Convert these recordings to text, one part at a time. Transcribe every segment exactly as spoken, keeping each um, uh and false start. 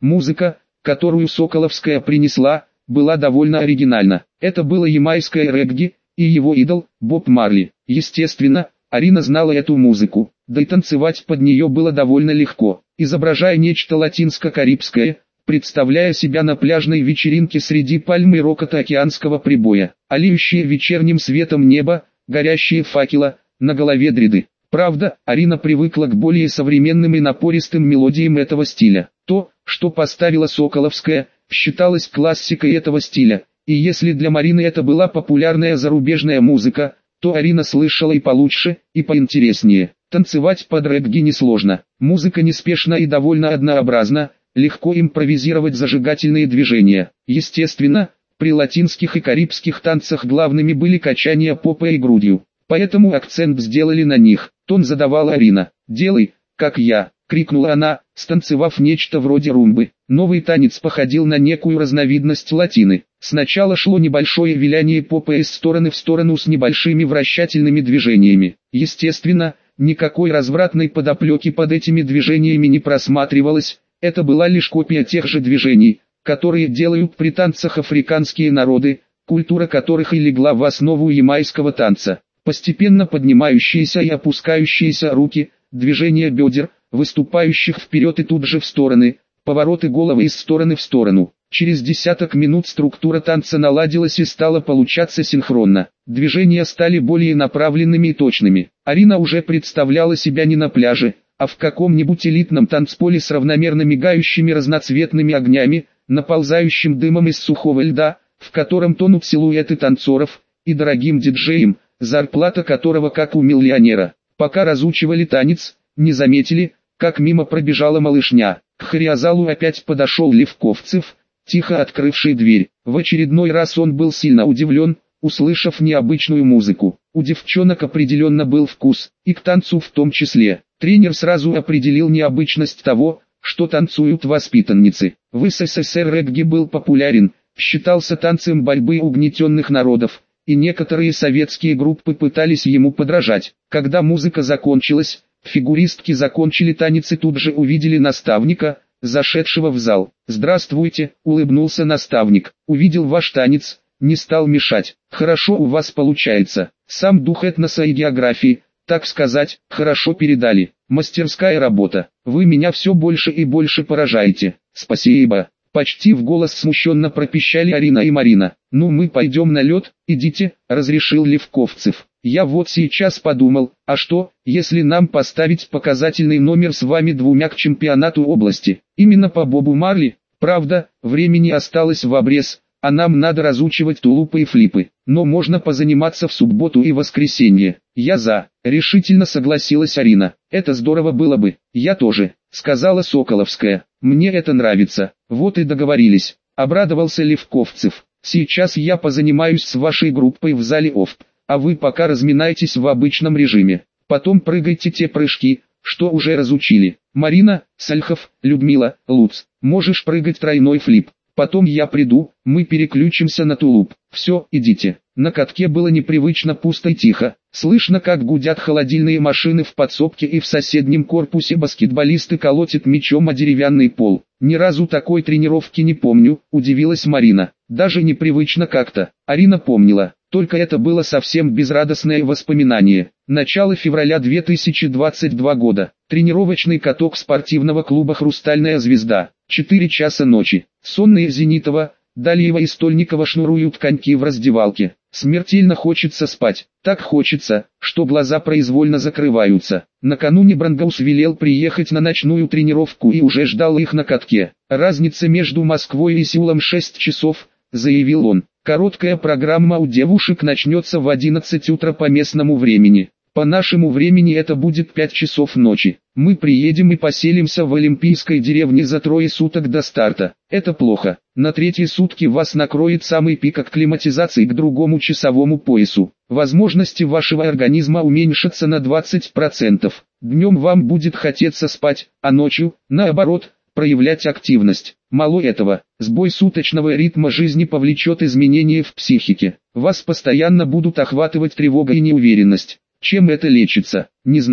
Музыка, которую Соколовская принесла, была довольно оригинальна. Это было ямайское регги, и его идол, Боб Марли. Естественно, Арина знала эту музыку, да и танцевать под нее было довольно легко. Изображая нечто латинско-карибское, представляя себя на пляжной вечеринке среди пальм и рокота океанского прибоя, алеющее вечерним светом небо, горящие факела, на голове дреды. Правда, Арина привыкла к более современным и напористым мелодиям этого стиля. То, что поставила Соколовская, считалось классикой этого стиля, и если для Марины это была популярная зарубежная музыка, то Арина слышала и получше, и поинтереснее. Танцевать под регги несложно, музыка неспешна и довольно однообразна, легко импровизировать зажигательные движения. Естественно, при латинских и карибских танцах главными были качания попой и грудью, поэтому акцент сделали на них. Тон задавала Арина. «Делай, как я», — крикнула она, станцевав нечто вроде румбы. Новый танец походил на некую разновидность латины. Сначала шло небольшое виляние попой из стороны в сторону с небольшими вращательными движениями. Естественно, никакой развратной подоплеки под этими движениями не просматривалось, это была лишь копия тех же движений, которые делают при танцах африканские народы, культура которых и легла в основу ямайского танца. Постепенно поднимающиеся и опускающиеся руки, движения бедер, выступающих вперед и тут же в стороны, повороты головы из стороны в сторону. Через десяток минут структура танца наладилась и стала получаться синхронно. Движения стали более направленными и точными. Арина уже представляла себя не на пляже, а в каком-нибудь элитном танцполе с равномерно мигающими разноцветными огнями, наползающим дымом из сухого льда, в котором тонут силуэты танцоров, и дорогим диджеем, зарплата которого как у миллионера. Пока разучивали танец, не заметили, как мимо пробежала малышня. К хореозалу опять подошел Левковцев, тихо открывший дверь. В очередной раз он был сильно удивлен, услышав необычную музыку. У девчонок определенно был вкус, и к танцу в том числе. Тренер сразу определил необычность того, что танцуют воспитанницы. В СССР регги был популярен, считался танцем борьбы угнетенных народов, и некоторые советские группы пытались ему подражать. Когда музыка закончилась, фигуристки закончили танец и тут же увидели наставника, зашедшего в зал. «Здравствуйте», — улыбнулся наставник, — «увидел ваш танец, не стал мешать. Хорошо у вас получается. Сам дух этноса и географии, так сказать, хорошо передали. Мастерская работа. Вы меня все больше и больше поражаете». «Спасибо». Почти в голос смущенно пропищали Арина и Марина. «Ну мы пойдем на лед, идите», — разрешил Левковцев. «Я вот сейчас подумал, а что, если нам поставить показательный номер с вами двумя к чемпионату области? Именно по Бобу Марли? Правда, времени осталось в обрез, а нам надо разучивать тулупы и флипы. Но можно позаниматься в субботу и воскресенье». «Я за», — решительно согласилась Арина. «Это здорово было бы». «Я тоже», — сказала Соколовская. «Мне это нравится». «Вот и договорились», — обрадовался Левковцев. «Сейчас я позанимаюсь с вашей группой в зале ОФП, а вы пока разминайтесь в обычном режиме. Потом прыгайте те прыжки, что уже разучили. Марина, Сальхов, Людмила, Луц, можешь прыгать тройной флип. Потом я приду, мы переключимся на тулуп. Все, идите». На катке было непривычно пусто и тихо. Слышно, как гудят холодильные машины в подсобке, и в соседнем корпусе баскетболисты колотят мячом о деревянный пол. «Ни разу такой тренировки не помню», — удивилась Марина. «Даже непривычно как-то». Арина помнила, только это было совсем безрадостное воспоминание. Начало февраля две тысячи двадцать второго года. Тренировочный каток спортивного клуба «Хрустальная звезда». четыре часа ночи. Сонные Зенитова, Далиева и Стольникова шнуруют коньки в раздевалке. Смертельно хочется спать. Так хочется, что глаза произвольно закрываются. Накануне Брангаус велел приехать на ночную тренировку и уже ждал их на катке. «Разница между Москвой и Сеулом шесть часов», — заявил он. «Короткая программа у девушек начнется в одиннадцать утра по местному времени. По нашему времени это будет пять часов ночи. Мы приедем и поселимся в Олимпийской деревне за трое суток до старта. Это плохо. На третьи сутки вас накроет самый пик акклиматизации к другому часовому поясу. Возможности вашего организма уменьшатся на двадцать процентов. Днем вам будет хотеться спать, а ночью, наоборот, проявлять активность. Мало этого, сбой суточного ритма жизни повлечет изменения в психике. Вас постоянно будут охватывать тревога и неуверенность. Чем это лечится, не знаем.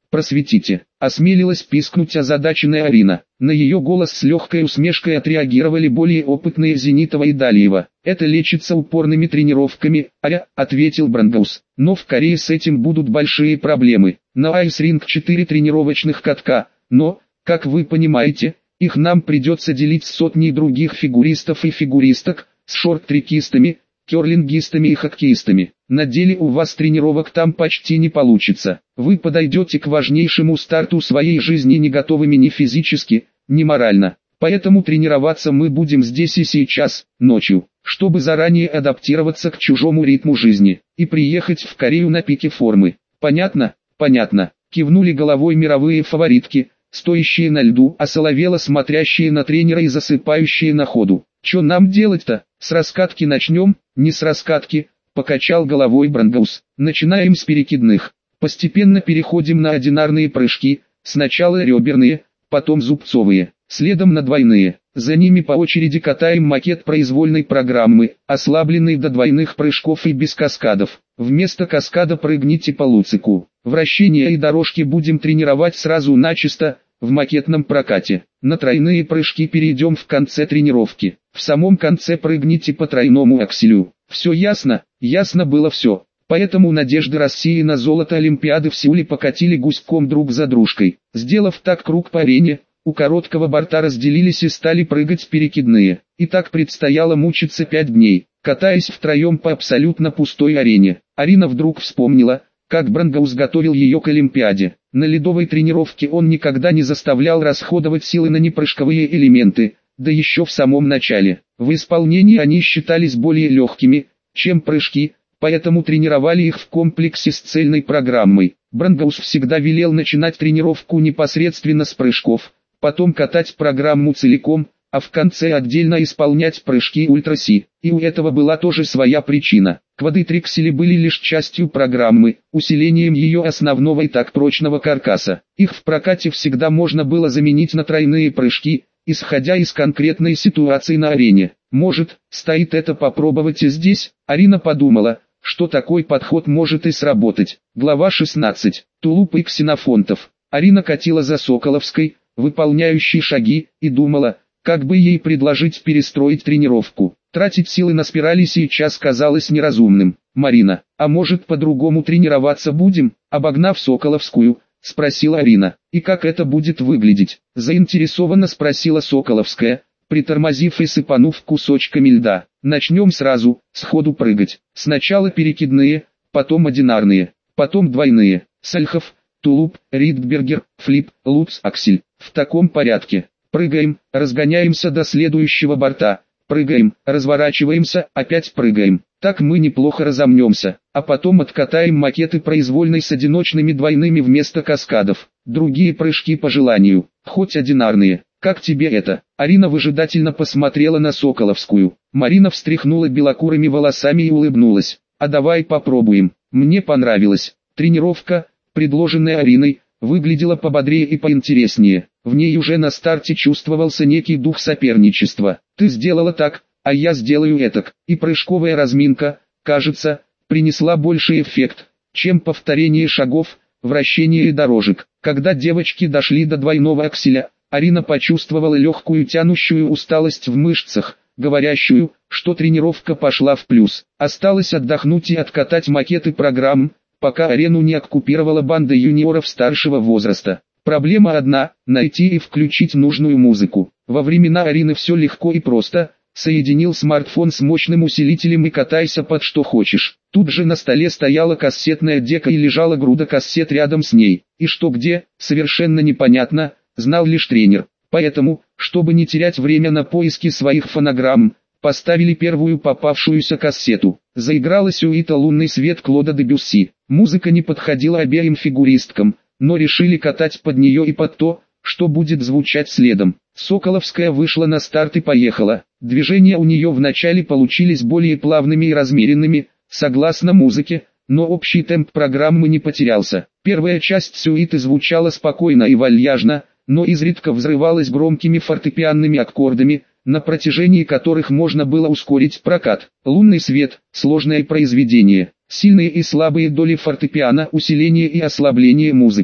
просветите, осмелилась пискнуть озадаченная Арина. На ее голос с легкой усмешкой отреагировали более опытные Зенитова и Далиева. Это лечится упорными тренировками, Аря, ответил Брангаус. Но в Корее с этим будут большие проблемы. На Айс-ринг четыре тренировочных катка, но, как вы понимаете, их нам придется делить с сотней других фигуристов и фигуристок, с шорт-трекистами, керлингистами и хоккеистами. На деле у вас тренировок там почти не получится. Вы подойдете к важнейшему старту своей жизни не готовыми ни физически, ни морально. Поэтому тренироваться мы будем здесь и сейчас, ночью, чтобы заранее адаптироваться к чужому ритму жизни и приехать в Корею на пике формы. Понятно? Понятно. Кивнули головой мировые фаворитки, стоящие на льду, осоловело смотрящие на тренера и засыпающие на ходу. Что нам делать-то? С раскатки начнем? Не с раскатки, покачал головой Брангаус. Начинаем с перекидных. Постепенно переходим на одинарные прыжки, сначала реберные, потом зубцовые, следом на двойные. За ними по очереди катаем макет произвольной программы, ослабленный до двойных прыжков и без каскадов. Вместо каскада прыгните по луцику. Вращения и дорожки будем тренировать сразу начисто, в макетном прокате. На тройные прыжки перейдем в конце тренировки. В самом конце прыгните по тройному акселю. Все ясно? Ясно было все. Поэтому надежды России на золото Олимпиады в Сеуле покатили гуськом друг за дружкой. Сделав так круг по арене, у короткого борта разделились и стали прыгать перекидные. И так предстояло мучиться пять дней, катаясь втроем по абсолютно пустой арене. Арина вдруг вспомнила, как Брангаус готовил ее к Олимпиаде. На ледовой тренировке он никогда не заставлял расходовать силы на непрыжковые элементы, да еще в самом начале. В исполнении они считались более легкими, чем прыжки, поэтому тренировали их в комплексе с цельной программой. Брангаус всегда велел начинать тренировку непосредственно с прыжков, потом катать программу целиком, а в конце отдельно исполнять прыжки ультра-си. И у этого была тоже своя причина. Квадритриксели были лишь частью программы, усилением ее основного и так прочного каркаса. Их в прокате всегда можно было заменить на тройные прыжки, исходя из конкретной ситуации на арене. Может, стоит это попробовать и здесь? Арина подумала, что такой подход может и сработать. Глава шестнадцать. Тулуп и Ксенофонтов. Арина катила за Соколовской, выполняющей шаги, и думала, как бы ей предложить перестроить тренировку. Тратить силы на спирали сейчас казалось неразумным. «Марина, а может по-другому тренироваться будем?» Обогнав Соколовскую, спросила Арина. «И как это будет выглядеть?» Заинтересованно спросила Соколовская, притормозив и сыпанув кусочками льда. «Начнем сразу, сходу прыгать. Сначала перекидные, потом одинарные, потом двойные. Сальхов, тулуп, ридбергер, флип, луц, аксель. В таком порядке. Прыгаем, разгоняемся до следующего борта. Прыгаем, разворачиваемся, опять прыгаем. Так мы неплохо разомнемся, а потом откатаем макеты произвольной с одиночными двойными вместо каскадов. Другие прыжки по желанию, хоть одинарные. Как тебе это?» Арина выжидательно посмотрела на Соколовскую. Марина встряхнула белокурыми волосами и улыбнулась. «А давай попробуем». Мне понравилось. Тренировка, предложенная Ариной, выглядела пободрее и поинтереснее. В ней уже на старте чувствовался некий дух соперничества. «Ты сделала так, а я сделаю этак». И прыжковая разминка, кажется, принесла больший эффект, чем повторение шагов, вращение и дорожек. Когда девочки дошли до двойного акселя, Арина почувствовала легкую тянущую усталость в мышцах, говорящую, что тренировка пошла в плюс. Осталось отдохнуть и откатать макеты программ, пока арену не оккупировала банда юниоров старшего возраста. Проблема одна – найти и включить нужную музыку. Во времена Арины все легко и просто. Соединил смартфон с мощным усилителем и катайся под что хочешь. Тут же на столе стояла кассетная дека и лежала груда кассет рядом с ней. И что где, совершенно непонятно, знал лишь тренер. Поэтому, чтобы не терять время на поиски своих фонограмм, поставили первую попавшуюся кассету. Заиграла сюита «Лунный свет» Клода Дебюсси. Музыка не подходила обеим фигуристкам, но решили катать под нее и под то, что будет звучать следом. Соколовская вышла на старт и поехала. Движения у нее вначале получились более плавными и размеренными, согласно музыке, но общий темп программы не потерялся. Первая часть сюиты звучала спокойно и вальяжно, но изредка взрывалась громкими фортепианными аккордами, на протяжении которых можно было ускорить прокат. «Лунный свет» – сложное произведение. Сильные и слабые доли фортепиано, усиление и ослабление музыки.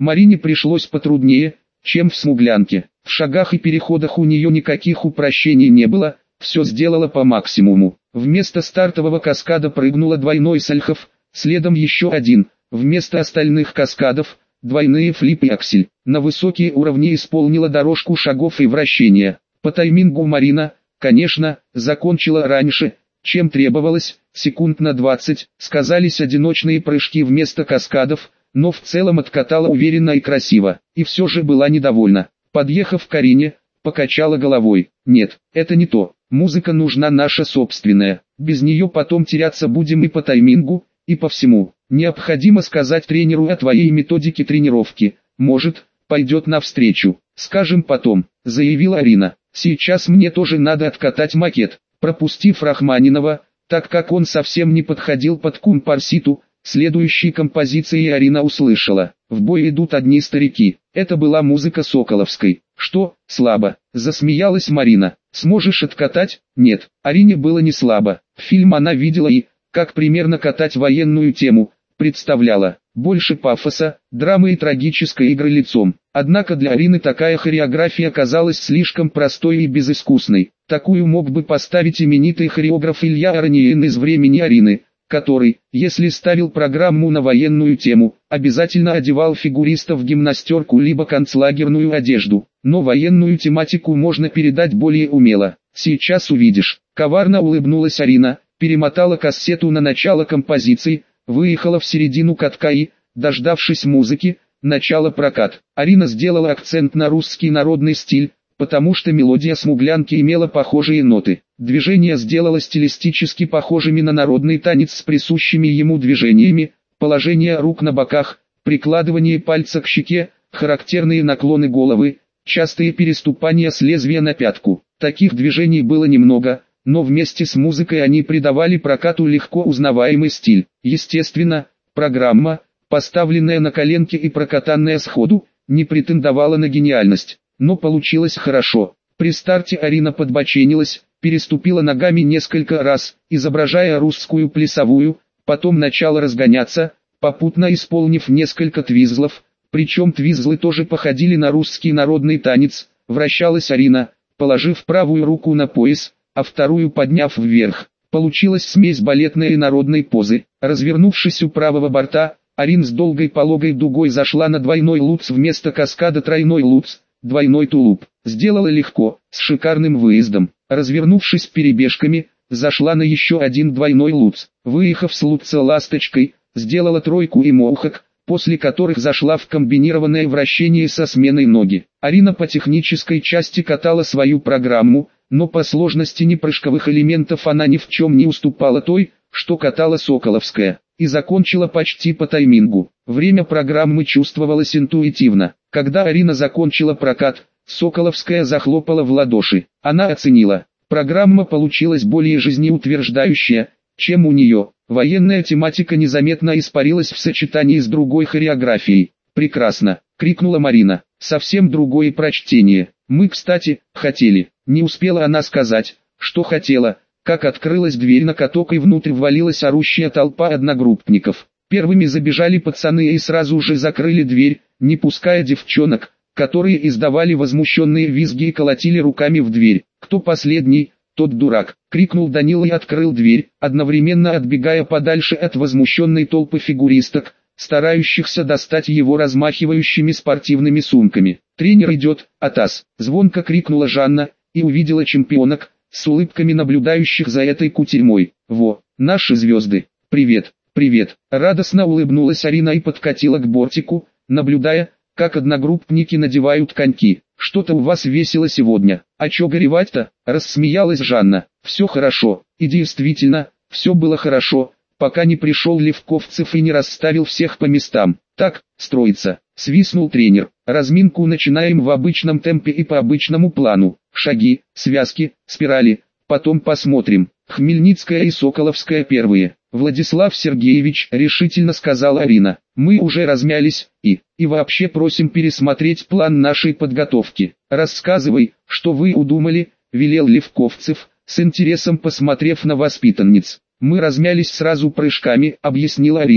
Марине пришлось потруднее, чем в Смуглянке. В шагах и переходах у нее никаких упрощений не было, все сделала по максимуму. Вместо стартового каскада прыгнула двойной сальхов, следом еще один, вместо остальных каскадов, двойные флип и аксель. На высокие уровни исполнила дорожку шагов и вращения. По таймингу Марина, конечно, закончила раньше, чем требовалось, секунд на двадцать, сказались одиночные прыжки вместо каскадов, но в целом откатала уверенно и красиво, и все же была недовольна. Подъехав к Арине, покачала головой. Нет, это не то, музыка нужна наша собственная, без нее потом теряться будем и по таймингу, и по всему. Необходимо сказать тренеру о твоей методике тренировки, может, пойдет навстречу, скажем потом, заявила Арина. Сейчас мне тоже надо откатать макет. Пропустив Рахманинова, так как он совсем не подходил под компарситу, следующей композиции Арина услышала: «В бой идут одни старики». Это была музыка Соколовской. «Что, слабо?» – засмеялась Марина. «Сможешь откатать?» «Нет». Арине было не слабо. Фильм она видела и, как примерно катать военную тему, представляла. Больше пафоса, драмы и трагической игры лицом. Однако для Арины такая хореография казалась слишком простой и безыскусной. Такую мог бы поставить именитый хореограф Илья Арниен из «Времени Арины», который, если ставил программу на военную тему, обязательно одевал фигуристов в гимнастерку либо концлагерную одежду. Но военную тематику можно передать более умело. Сейчас увидишь. Коварно улыбнулась Арина, перемотала кассету на начало композиции, выехала в середину катка и, дождавшись музыки, начала прокат. Арина сделала акцент на русский народный стиль, потому что мелодия Смуглянки имела похожие ноты. Движения сделала стилистически похожими на народный танец с присущими ему движениями, положение рук на боках, прикладывание пальца к щеке, характерные наклоны головы, частые переступания с лезвия на пятку. Таких движений было немного, но вместе с музыкой они придавали прокату легко узнаваемый стиль. Естественно, программа, поставленная на коленки и прокатанная сходу, не претендовала на гениальность, но получилось хорошо. При старте Арина подбоченилась, переступила ногами несколько раз, изображая русскую плясовую, потом начала разгоняться, попутно исполнив несколько твизлов, причем твизлы тоже походили на русский народный танец. Вращалась Арина, положив правую руку на пояс, а вторую подняв вверх. Получилась смесь балетной и народной позы. Развернувшись у правого борта, Арина с долгой пологой дугой зашла на двойной луц вместо каскада тройной луц, двойной тулуп. Сделала легко, с шикарным выездом. Развернувшись перебежками, зашла на еще один двойной луц. Выехав с луца ласточкой, сделала тройку и моухак, после которых зашла в комбинированное вращение со сменой ноги. Арина по технической части катала свою программу, но по сложности непрыжковых элементов она ни в чем не уступала той, что катала Соколовская, и закончила почти по таймингу. Время программы чувствовалось интуитивно. Когда Арина закончила прокат, Соколовская захлопала в ладоши. Она оценила: программа получилась более жизнеутверждающая, чем у нее. Военная тематика незаметно испарилась в сочетании с другой хореографией. «Прекрасно!» — крикнула Марина. «Совсем другое прочтение. Мы, кстати, хотели». Не успела она сказать, что хотела, как открылась дверь на каток и внутрь ввалилась орущая толпа одногруппников. Первыми забежали пацаны и сразу же закрыли дверь, не пуская девчонок, которые издавали возмущенные визги и колотили руками в дверь. «Кто последний, тот дурак!» — крикнул Данила и открыл дверь, одновременно отбегая подальше от возмущенной толпы фигуристок, старающихся достать его размахивающими спортивными сумками. «Тренер идет, Атас!» — звонко крикнула Жанна, и увидела чемпионок, с улыбками наблюдающих за этой кутерьмой. «Во, наши звезды! Привет, привет!» Радостно улыбнулась Арина и подкатила к бортику, наблюдая, как одногруппники надевают коньки. «Что-то у вас весело сегодня. А чё горевать-то?» — рассмеялась Жанна. «Все хорошо». И действительно, все было хорошо, пока не пришел Левковцев и не расставил всех по местам. «Так, строится», — свистнул тренер. «Разминку начинаем в обычном темпе и по обычному плану. Шаги, связки, спирали, потом посмотрим. Хмельницкая и Соколовская первые». «Владислав Сергеевич», — решительно сказала Арина, — «мы уже размялись, и, и вообще просим пересмотреть план нашей подготовки. Рассказывай, что вы удумали», — велел Левковцев, с интересом посмотрев на воспитанниц. «Мы размялись сразу прыжками», — объяснила Арина.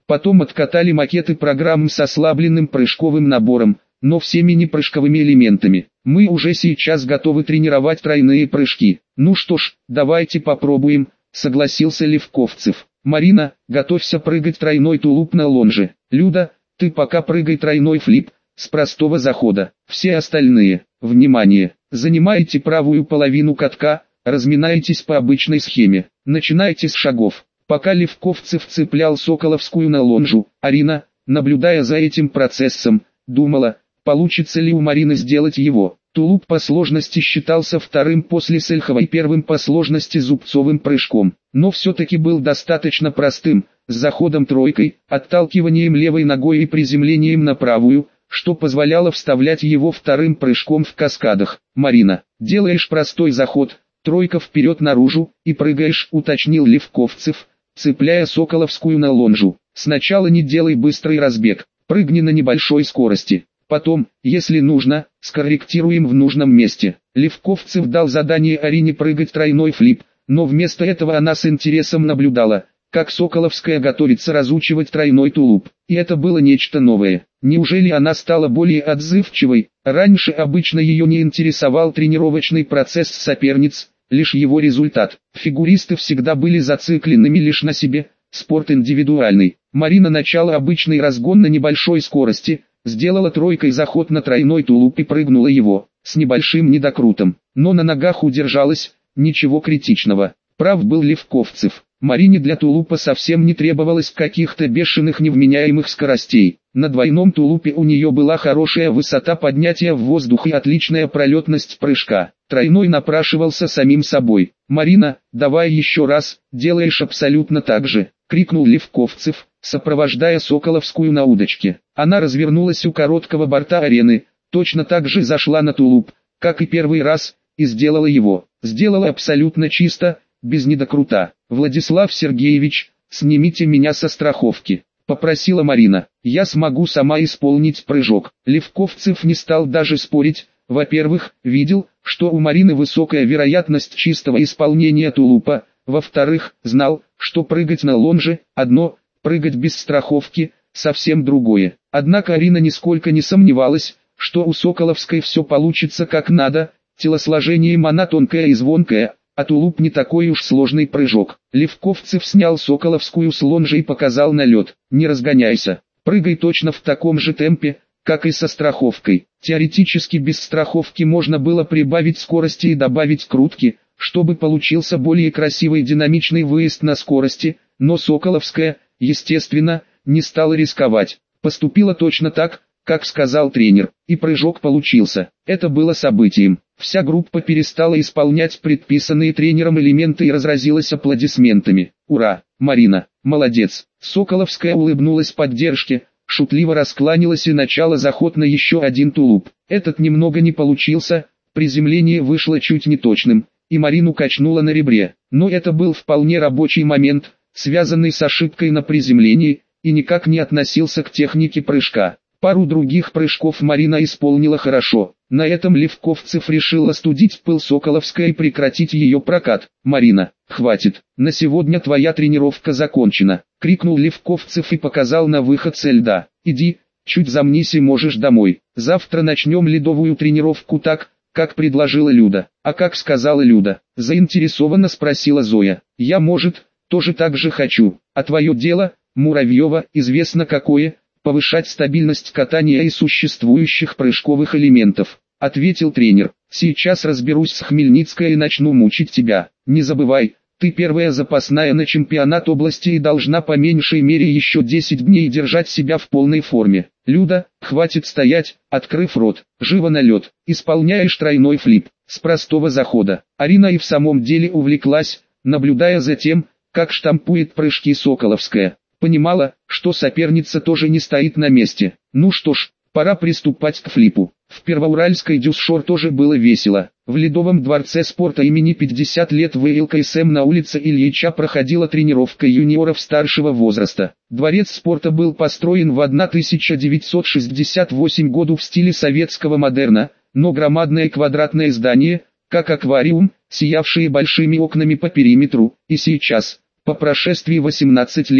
Потом откатали макеты программ с ослабленным прыжковым набором, но всеми непрыжковыми элементами. Мы уже сейчас готовы тренировать тройные прыжки. Ну что ж, давайте попробуем, согласился Левковцев. Марина, готовься прыгать тройной тулуп на лонже. Люда, ты пока прыгай тройной флип, с простого захода. Все остальные, внимание, занимаете правую половину катка, разминаетесь по обычной схеме. Начинайте с шагов. Пока Левковцев цеплял Соколовскую на лонжу, Арина, наблюдая за этим процессом, думала, получится ли у Марины сделать его. Тулуп по сложности считался вторым после Сельхова и первым по сложности зубцовым прыжком, но все-таки был достаточно простым, с заходом тройкой, отталкиванием левой ногой и приземлением на правую, что позволяло вставлять его вторым прыжком в каскадах. Марина, делаешь простой заход, тройка вперед наружу, и прыгаешь, уточнил Левковцев, цепляя Соколовскую на лонжу. Сначала не делай быстрый разбег, прыгни на небольшой скорости. Потом, если нужно, скорректируем в нужном месте. Левковцев дал задание Арине прыгать тройной флип, но вместо этого она с интересом наблюдала, как Соколовская готовится разучивать тройной тулуп. И это было нечто новое. Неужели она стала более отзывчивой? Раньше обычно ее не интересовал тренировочный процесс соперниц, лишь его результат. Фигуристы всегда были зацикленными лишь на себе, спорт индивидуальный. Марина начала обычный разгон на небольшой скорости, сделала тройкой заход на тройной тулуп и прыгнула его, с небольшим недокрутом, но на ногах удержалась, ничего критичного. Прав был Левковцев. Марине для тулупа совсем не требовалось каких-то бешеных невменяемых скоростей. На двойном тулупе у нее была хорошая высота поднятия в воздух и отличная пролетность прыжка. Тройной напрашивался самим собой. «Марина, давай еще раз, делаешь абсолютно так же», — крикнул Левковцев, сопровождая Соколовскую на удочке. Она развернулась у короткого борта арены, точно так же зашла на тулуп, как и первый раз, и сделала его. Сделала абсолютно чисто, без недокрута. «Владислав Сергеевич, снимите меня со страховки», — попросила Марина. «Я смогу сама исполнить прыжок». Левковцев не стал даже спорить. Во-первых, видел, что у Марины высокая вероятность чистого исполнения тулупа. Во-вторых, знал, что прыгать на лонже — одно, прыгать без страховки — совсем другое. Однако Арина нисколько не сомневалась, что у Соколовской все получится как надо. Телосложением она тонкая и звонкая, а тулуп не такой уж сложный прыжок. Левковцев снял Соколовскую с лонжи и показал на лед. «Не разгоняйся, прыгай точно в таком же темпе, как и со страховкой». Теоретически без страховки можно было прибавить скорости и добавить крутки, чтобы получился более красивый динамичный выезд на скорости, но Соколовская, естественно, не стала рисковать. Поступила точно так, как сказал тренер, и прыжок получился. Это было событием. Вся группа перестала исполнять предписанные тренером элементы и разразилась аплодисментами. «Ура, Марина, молодец!» Соколовская улыбнулась поддержке, шутливо раскланялась и начала заход на еще один тулуп. Этот немного не получился, приземление вышло чуть неточным, и Марину качнуло на ребре. Но это был вполне рабочий момент, связанный с ошибкой на приземлении, и никак не относился к технике прыжка. Пару других прыжков Марина исполнила хорошо. На этом Левковцев решил остудить пыл Соколовской и прекратить ее прокат. «Марина, хватит, на сегодня твоя тренировка закончена», — крикнул Левковцев и показал на выход со льда. «Иди, чуть замнись и можешь домой. Завтра начнем ледовую тренировку так, как предложила Люда». «А как сказала Люда?» — заинтересованно спросила Зоя. «Я, может, тоже так же хочу. А твое дело, Муравьева, известно какое, повышать стабильность катания и существующих прыжковых элементов», — ответил тренер. «Сейчас разберусь с Хмельницкой и начну мучить тебя. Не забывай, ты первая запасная на чемпионат области и должна по меньшей мере еще десять дней держать себя в полной форме. Люда, хватит стоять, открыв рот, живо на лед, исполняешь тройной флип, с простого захода». Арина и в самом деле увлеклась, наблюдая за тем, как штампует прыжки Соколовская. Понимала, что соперница тоже не стоит на месте. Ну что ж, пора приступать к флипу. В Первоуральской Дюсшор тоже было весело. В Ледовом дворце спорта имени пятьдесят лет в ЛКСМ на улице Ильича проходила тренировка юниоров старшего возраста. Дворец спорта был построен в тысяча девятьсот шестьдесят восьмом году в стиле советского модерна, но громадное квадратное здание, как аквариум, сиявшее большими окнами по периметру, и сейчас, по прошествии восемнадцати лет,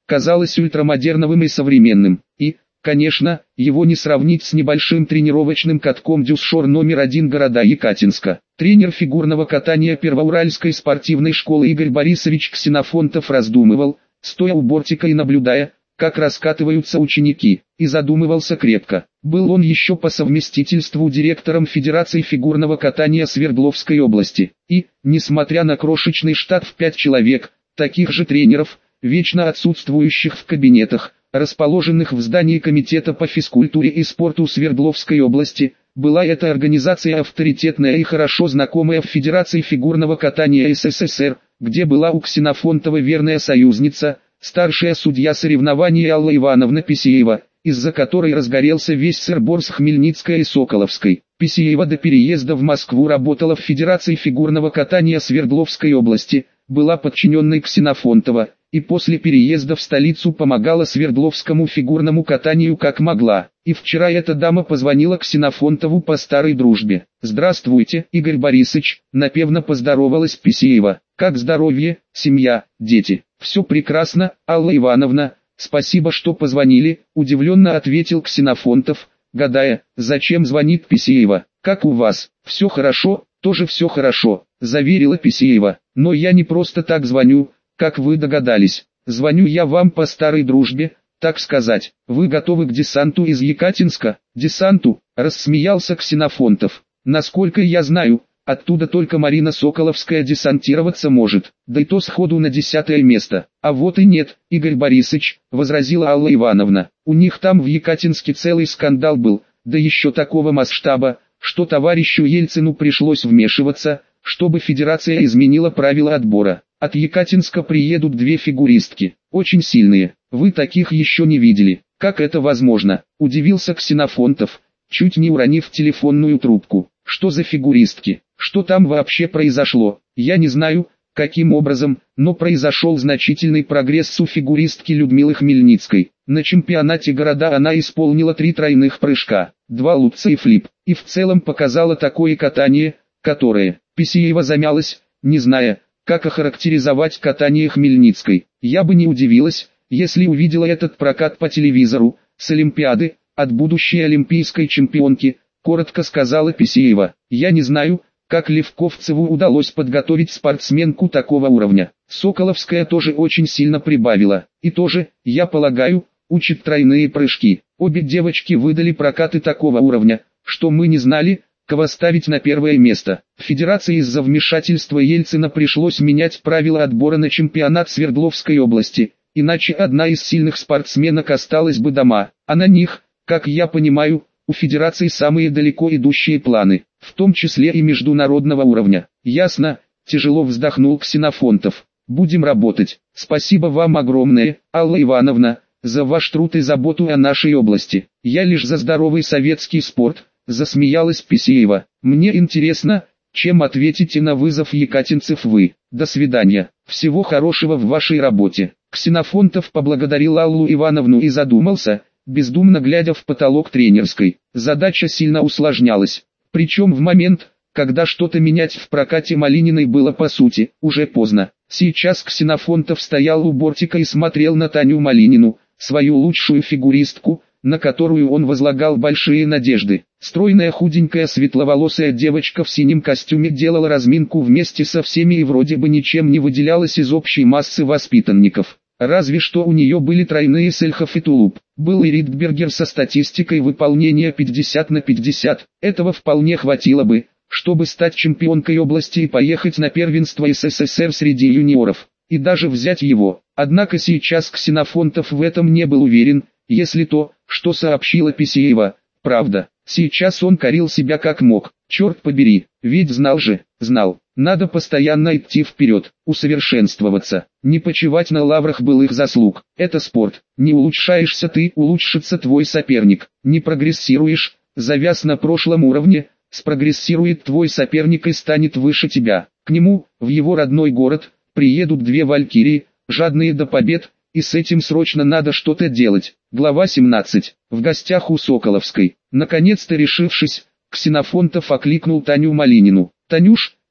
казалось ультрамодерновым и современным. И, конечно, его не сравнить с небольшим тренировочным катком Дюсшор номер один города Екатинска. Тренер фигурного катания Первоуральской спортивной школы Игорь Борисович Ксенофонтов раздумывал, стоя у бортика и наблюдая, как раскатываются ученики, и задумывался крепко. Был он еще по совместительству директором Федерации фигурного катания Свердловской области. И, несмотря на крошечный штат в пять человек, таких же тренеров, вечно отсутствующих в кабинетах, расположенных в здании Комитета по физкультуре и спорту Свердловской области, была эта организация авторитетная и хорошо знакомая в Федерации фигурного катания СССР, где была у Ксенофонтова верная союзница, старшая судья соревнований Алла Ивановна Писеева, из-за которой разгорелся весь сыр-бор с Хмельницкой и Соколовской. Писеева до переезда в Москву работала в Федерации фигурного катания Свердловской области, была подчиненной Ксенофонтова, и после переезда в столицу помогала Свердловскому фигурному катанию как могла. И вчера эта дама позвонила Ксенофонтову по старой дружбе. «Здравствуйте, Игорь Борисович», напевно поздоровалась Писеева. «Как здоровье, семья, дети?» «Все прекрасно, Алла Ивановна, спасибо, что позвонили», удивленно ответил Ксенофонтов, гадая, зачем звонит Писеева. «Как у вас? Все хорошо?» «Тоже все хорошо», заверила Писеева. «Но я не просто так звоню, как вы догадались. Звоню я вам по старой дружбе, так сказать. Вы готовы к десанту из Екатинска?» «Десанту?» – рассмеялся Ксенофонтов. «Насколько я знаю, оттуда только Марина Соколовская десантироваться может, да и то сходу на десятое место». «А вот и нет, Игорь Борисович», – возразила Алла Ивановна. «У них там в Екатинске целый скандал был, да еще такого масштаба, что товарищу Ельцину пришлось вмешиваться, чтобы федерация изменила правила отбора. От Екатинска приедут две фигуристки, очень сильные, вы таких еще не видели». «Как это возможно?» – удивился Ксенофонтов, чуть не уронив телефонную трубку. «Что за фигуристки? Что там вообще произошло?» «Я не знаю, каким образом, но произошел значительный прогресс у фигуристки Людмилы Хмельницкой. На чемпионате города она исполнила три тройных прыжка, два лупца и флип, и в целом показала такое катание, которое...» Писеева замялась, не зная, как охарактеризовать катание Хмельницкой. «Я бы не удивилась, если увидела этот прокат по телевизору, с Олимпиады, от будущей олимпийской чемпионки», коротко сказала Писеева. «Я не знаю, как Левковцеву удалось подготовить спортсменку такого уровня. Соколовская тоже очень сильно прибавила, и тоже, я полагаю, учит тройные прыжки. Обе девочки выдали прокаты такого уровня, что мы не знали, кого ставить на первое место. Федерации из-за вмешательства Ельцина пришлось менять правила отбора на чемпионат Свердловской области, иначе одна из сильных спортсменок осталась бы дома, а на них, как я понимаю, у федерации самые далеко идущие планы, в том числе и международного уровня». «Ясно», тяжело вздохнул Ксенофонтов. «Будем работать. Спасибо вам огромное, Алла Ивановна, за ваш труд и заботу о нашей области. Я лишь за здоровый советский спорт», засмеялась Писеева. «Мне интересно, чем ответите на вызов екатинцев вы. До свидания. Всего хорошего в вашей работе». Ксенофонтов поблагодарил Аллу Ивановну и задумался, бездумно глядя в потолок тренерской. Задача сильно усложнялась. Причем в момент, когда что-то менять в прокате Малининой было по сути, уже поздно. Сейчас Ксенофонтов стоял у бортика и смотрел на Таню Малинину, свою лучшую фигуристку, на которую он возлагал большие надежды. Стройная худенькая светловолосая девочка в синем костюме делала разминку вместе со всеми и вроде бы ничем не выделялась из общей массы воспитанников. Разве что у нее были тройные сельхов и тулуп. Был и Ридбергер со статистикой выполнения пятьдесят на пятьдесят. Этого вполне хватило бы, чтобы стать чемпионкой области и поехать на первенство СССР среди юниоров, и даже взять его. Однако сейчас Ксенофонтов в этом не был уверен, если то, что сообщила Писеева, правда. Сейчас он корил себя как мог. Черт побери, ведь знал же, знал. Надо постоянно идти вперед, усовершенствоваться, не почивать на лаврах былых заслуг. Это спорт. Не улучшаешься ты, улучшится твой соперник. Не прогрессируешь, завяз на прошлом уровне, спрогрессирует твой соперник и станет выше тебя. К нему, в его родной город, приедут две валькирии, жадные до побед, и с этим срочно надо что-то делать. Глава семнадцать. В гостях у Соколовской. Наконец-то решившись, Ксенофонтов окликнул Таню Малинину. «Танюш,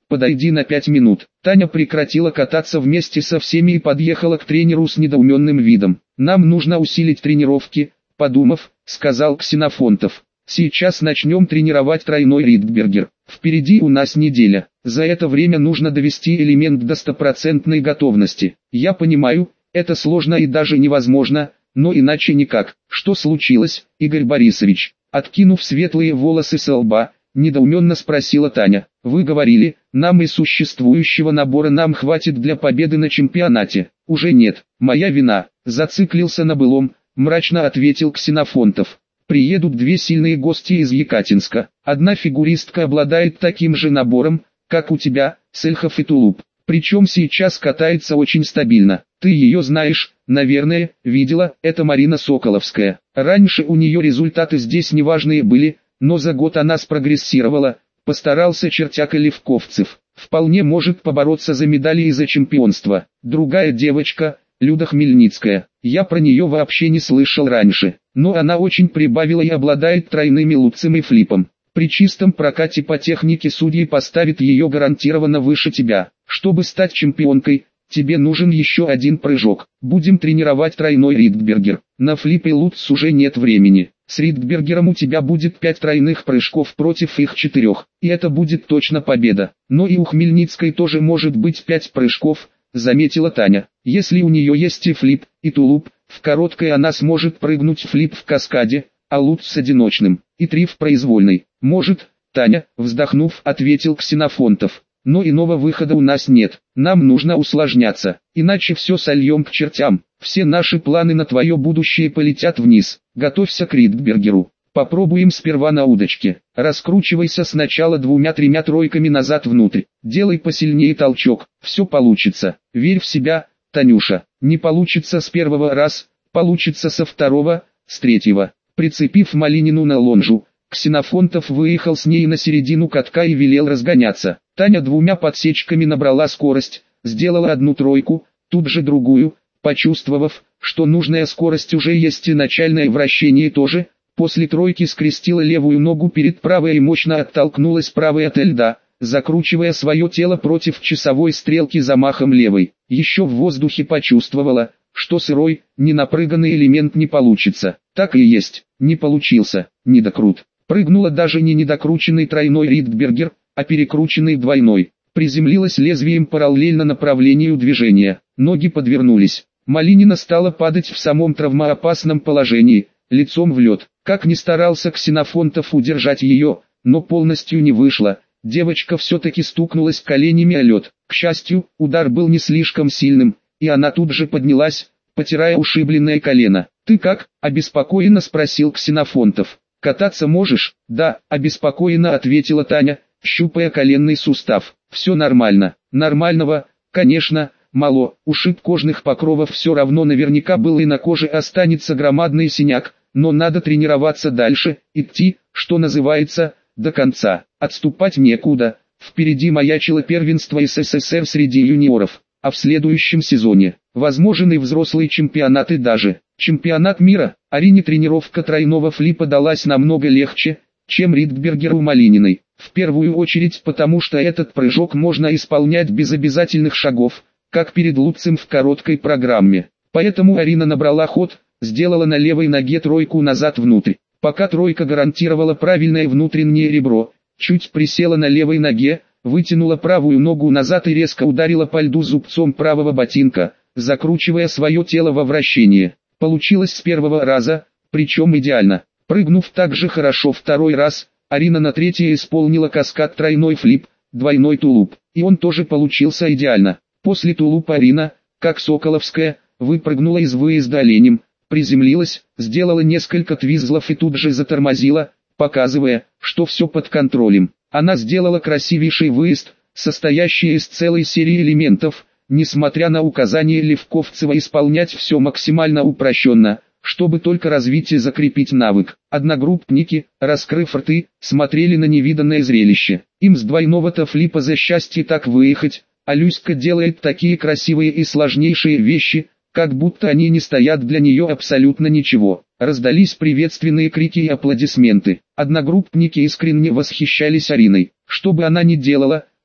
подойди на пять минут. Таня прекратила кататься вместе со всеми и подъехала к тренеру с недоуменным видом. Нам нужно усилить тренировки, подумав, сказал Ксенофонтов. Сейчас начнем тренировать тройной Ридбергер. Впереди у нас неделя. За это время нужно довести элемент до стопроцентной готовности. Я понимаю, это сложно и даже невозможно, но иначе никак. Что случилось, Игорь Борисович? Откинув светлые волосы со лба, недоуменно спросила Таня. Вы говорили, нам и существующего набора нам хватит для победы на чемпионате. Уже нет, моя вина. Зациклился на былом, мрачно ответил Ксенофонтов. Приедут две сильные гости из Екатинска. Одна фигуристка обладает таким же набором, как у тебя, Сельхов и Тулуп. Причем сейчас катается очень стабильно. Ты ее знаешь, наверное, видела, это Марина Соколовская. Раньше у нее результаты здесь неважные были, но за год она спрогрессировала, постарался чертяка Левковцев. Вполне может побороться за медали и за чемпионство. Другая девочка, Люда Хмельницкая, я про нее вообще не слышал раньше, но она очень прибавила и обладает тройными лупцем и флипом. При чистом прокате по технике судьи поставят ее гарантированно выше тебя. Чтобы стать чемпионкой, тебе нужен еще один прыжок. Будем тренировать тройной Ридбергер. На флип и лупц уже нет времени. С Ридбергером у тебя будет пять тройных прыжков против их четырех, и это будет точно победа. Но и у Хмельницкой тоже может быть пять прыжков, заметила Таня. Если у нее есть и флип, и тулуп, в короткой она сможет прыгнуть флип в каскаде, а луп с одиночным, и три в произвольной. Может, Таня, вздохнув, ответил Ксенофонтов. Но иного выхода у нас нет, нам нужно усложняться, иначе все сольем к чертям. Все наши планы на твое будущее полетят вниз. Готовься к Ридбергеру. Попробуем сперва на удочке. Раскручивайся сначала двумя-тремя тройками назад внутрь. Делай посильнее толчок. Все получится. Верь в себя, Танюша. Не получится с первого раз, получится со второго, с третьего. Прицепив Малинину на лонжу, Ксенофонтов выехал с ней на середину катка и велел разгоняться. Таня двумя подсечками набрала скорость, сделала одну тройку, тут же другую. Почувствовав, что нужная скорость уже есть и начальное вращение тоже, после тройки скрестила левую ногу перед правой и мощно оттолкнулась правой от льда, закручивая свое тело против часовой стрелки замахом левой. Еще в воздухе почувствовала, что сырой, ненапрыганный элемент не получится. Так и есть, не получился, недокрут. Прыгнула даже не недокрученный тройной Ридбергер, а перекрученный двойной. Приземлилась лезвием параллельно направлению движения, ноги подвернулись. Малинина стала падать в самом травмоопасном положении, лицом в лед. Как ни старался Ксенофонтов удержать ее, но полностью не вышло. Девочка все-таки стукнулась коленями о лед. К счастью, удар был не слишком сильным, и она тут же поднялась, потирая ушибленное колено. «Ты как?» – обеспокоенно спросил Ксенофонтов. «Кататься можешь?» «Да», – обеспокоенно ответила Таня, щупая коленный сустав. «Все нормально». «Нормального, конечно, мало. Ушиб кожных покровов все равно наверняка был и на коже останется громадный синяк, но надо тренироваться дальше, идти, что называется, до конца. Отступать некуда. Впереди маячило первенство СССР среди юниоров, а в следующем сезоне возможен и взрослый чемпионат и даже чемпионат мира. Арине тренировка тройного флипа далась намного легче, чем Ридбергеру Малининой. В первую очередь потому, что этот прыжок можно исполнять без обязательных шагов, как перед лупцем в короткой программе. Поэтому Арина набрала ход, сделала на левой ноге тройку назад внутрь. Пока тройка гарантировала правильное внутреннее ребро, чуть присела на левой ноге, вытянула правую ногу назад и резко ударила по льду зубцом правого ботинка, закручивая свое тело во вращение. Получилось с первого раза, причем идеально. Прыгнув так же хорошо второй раз, Арина на третье исполнила каскад тройной флип, двойной тулуп, и он тоже получился идеально. После тулупа Арина, как Соколовская, выпрыгнула из выезда оленем, приземлилась, сделала несколько твизлов и тут же затормозила, показывая, что все под контролем. Она сделала красивейший выезд, состоящий из целой серии элементов, несмотря на указание Левковцева исполнять все максимально упрощенно, чтобы только развить и закрепить навык. Одногруппники, раскрыв рты, смотрели на невиданное зрелище. Им с двойного-то флипа за счастье так выехать, а Люська делает такие красивые и сложнейшие вещи, как будто они не стоят для нее абсолютно ничего. Раздались приветственные крики и аплодисменты. Одногруппники искренне восхищались Ариной. Что бы она ни делала,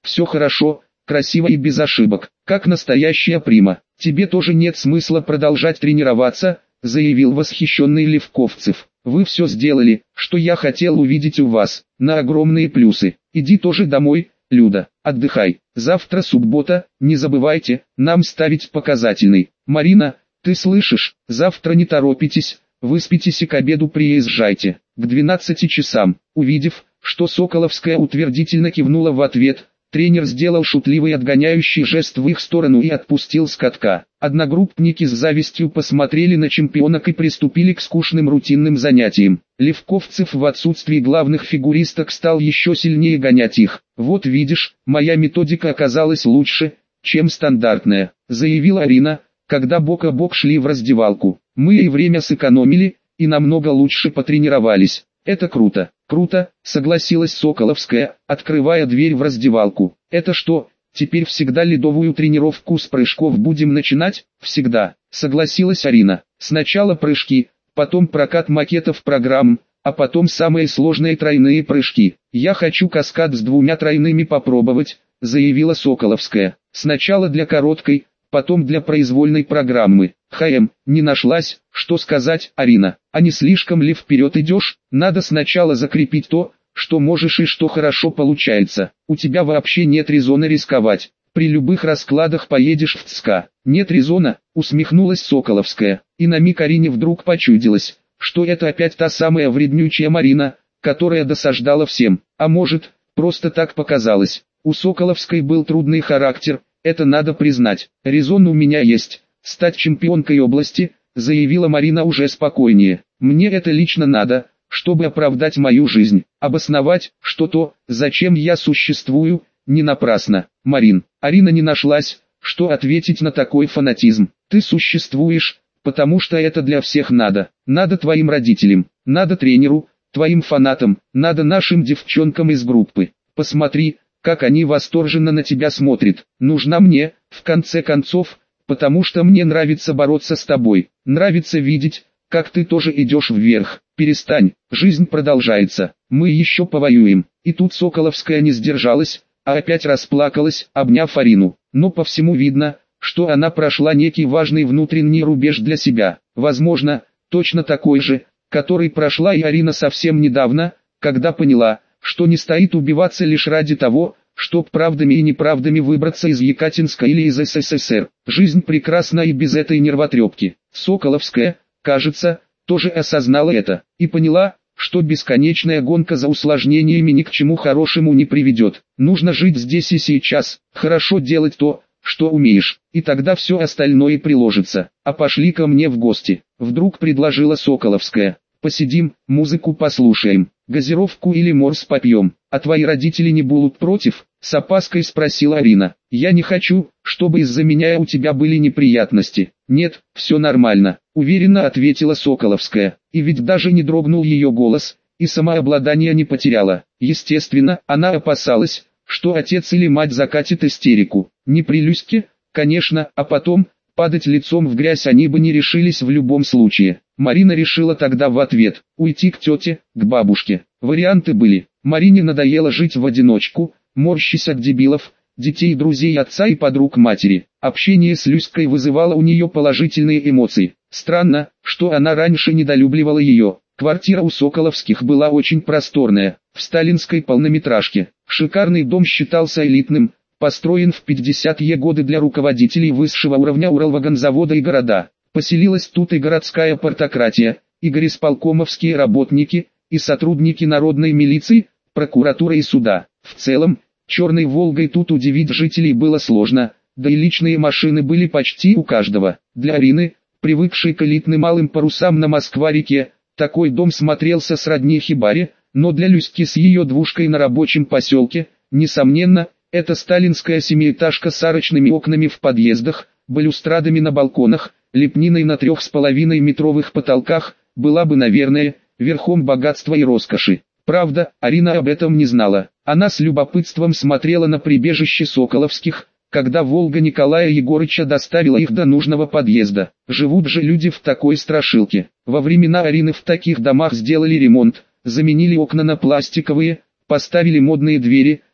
Все хорошо, красиво и без ошибок, как настоящая прима. Тебе тоже нет смысла продолжать тренироваться, заявил восхищенный Левковцев. Вы все сделали, что я хотел увидеть у вас, на огромные плюсы. Иди тоже домой, Люда, отдыхай. Завтра суббота, не забывайте, нам ставить показательный. Марина, ты слышишь, завтра не торопитесь, выспитесь и к обеду приезжайте. К двенадцати часам, увидев, что Соколовская утвердительно кивнула в ответ, тренер сделал шутливый отгоняющий жест в их сторону и отпустил с катка. Одногруппники с завистью посмотрели на чемпионок и приступили к скучным рутинным занятиям. Левковцев в отсутствии главных фигуристок стал еще сильнее гонять их. «Вот видишь, моя методика оказалась лучше, чем стандартная», заявила Арина, когда бок о бок шли в раздевалку. «Мы и время сэкономили, и намного лучше потренировались. Это круто». «Круто», согласилась Соколовская, открывая дверь в раздевалку. «Это что, теперь всегда ледовую тренировку с прыжков будем начинать?» «Всегда», согласилась Арина. «Сначала прыжки, потом прокат макетов программ, а потом самые сложные тройные прыжки. Я хочу каскад с двумя тройными попробовать», заявила Соколовская. «Сначала для короткой, потом для произвольной программы». «Хм, не нашлась, что сказать, Арина, а не слишком ли вперед идешь? Надо сначала закрепить то, что можешь и что хорошо получается. У тебя вообще нет резона рисковать. При любых раскладах поедешь в ЦСКА». «Нет резона», усмехнулась Соколовская, и на миг Арине вдруг почудилось, что это опять та самая вреднючая Марина, которая досаждала всем. А может, просто так показалось. У Соколовской был трудный характер, это надо признать. «Резон у меня есть. Стать чемпионкой области», заявила Марина уже спокойнее. «Мне это лично надо, чтобы оправдать мою жизнь, обосновать, что то, зачем я существую, не напрасно». «Марин», Арина не нашлась, что ответить на такой фанатизм. «Ты существуешь, потому что это для всех надо. Надо твоим родителям, надо тренеру, твоим фанатам, надо нашим девчонкам из группы. Посмотри, как они восторженно на тебя смотрят. Нужна мне, в конце концов, потому что мне нравится бороться с тобой. Нравится видеть, как ты тоже идешь вверх. Перестань, жизнь продолжается, мы еще повоюем». И тут Соколовская не сдержалась, а опять расплакалась, обняв Арину. Но по всему видно, что она прошла некий важный внутренний рубеж для себя. Возможно, точно такой же, который прошла и Арина совсем недавно, когда поняла, что не стоит убиваться лишь ради того, чтоб правдами и неправдами выбраться из Екатинска или из СССР. Жизнь прекрасна и без этой нервотрепки. Соколовская, кажется, тоже осознала это, и поняла, что бесконечная гонка за усложнениями ни к чему хорошему не приведет. Нужно жить здесь и сейчас, хорошо делать то, что умеешь, и тогда все остальное приложится. «А пошли ко мне в гости», вдруг предложила Соколовская. «Посидим, музыку послушаем, газировку или морс попьем. А твои родители не будут против?» С опаской спросила Арина. «Я не хочу, чтобы из-за меня у тебя были неприятности». «Нет, все нормально», уверенно ответила Соколовская. И ведь даже не дрогнул ее голос, и самообладание не потеряла. Естественно, она опасалась, что отец или мать закатит истерику. Не при Люське, конечно, а потом, падать лицом в грязь они бы не решились в любом случае. Марина решила тогда в ответ, уйти к тете, к бабушке. Варианты были. Марине надоело жить в одиночку, морщись от дебилов, детей, друзей отца и подруг матери. Общение с Люськой вызывало у нее положительные эмоции. Странно, что она раньше недолюбливала ее. Квартира у Соколовских была очень просторная, в сталинской полнометражке. Шикарный дом считался элитным, построен в пятидесятые годы для руководителей высшего уровня Уралвагонзавода и города. Поселилась тут и городская партократия, и горисполкомовские работники, и сотрудники народной милиции, прокуратуры и суда. В целом, черной «Волгой» тут удивить жителей было сложно, да и личные машины были почти у каждого. Для Арины, привыкшей к элитным малым парусам на Москва-реке, такой дом смотрелся сродни хибаре, но для Люськи с ее двушкой на рабочем поселке, несомненно, эта сталинская семиэтажка с арочными окнами в подъездах, балюстрадами на балконах, лепниной на трех с половиной метровых потолках, была бы, наверное, верхом богатства и роскоши. Правда, Арина об этом не знала. Она с любопытством смотрела на прибежище Соколовских, когда «Волга» Николая Егорыча доставила их до нужного подъезда. Живут же люди в такой страшилке. Во времена Арины в таких домах сделали ремонт, заменили окна на пластиковые, поставили модные двери,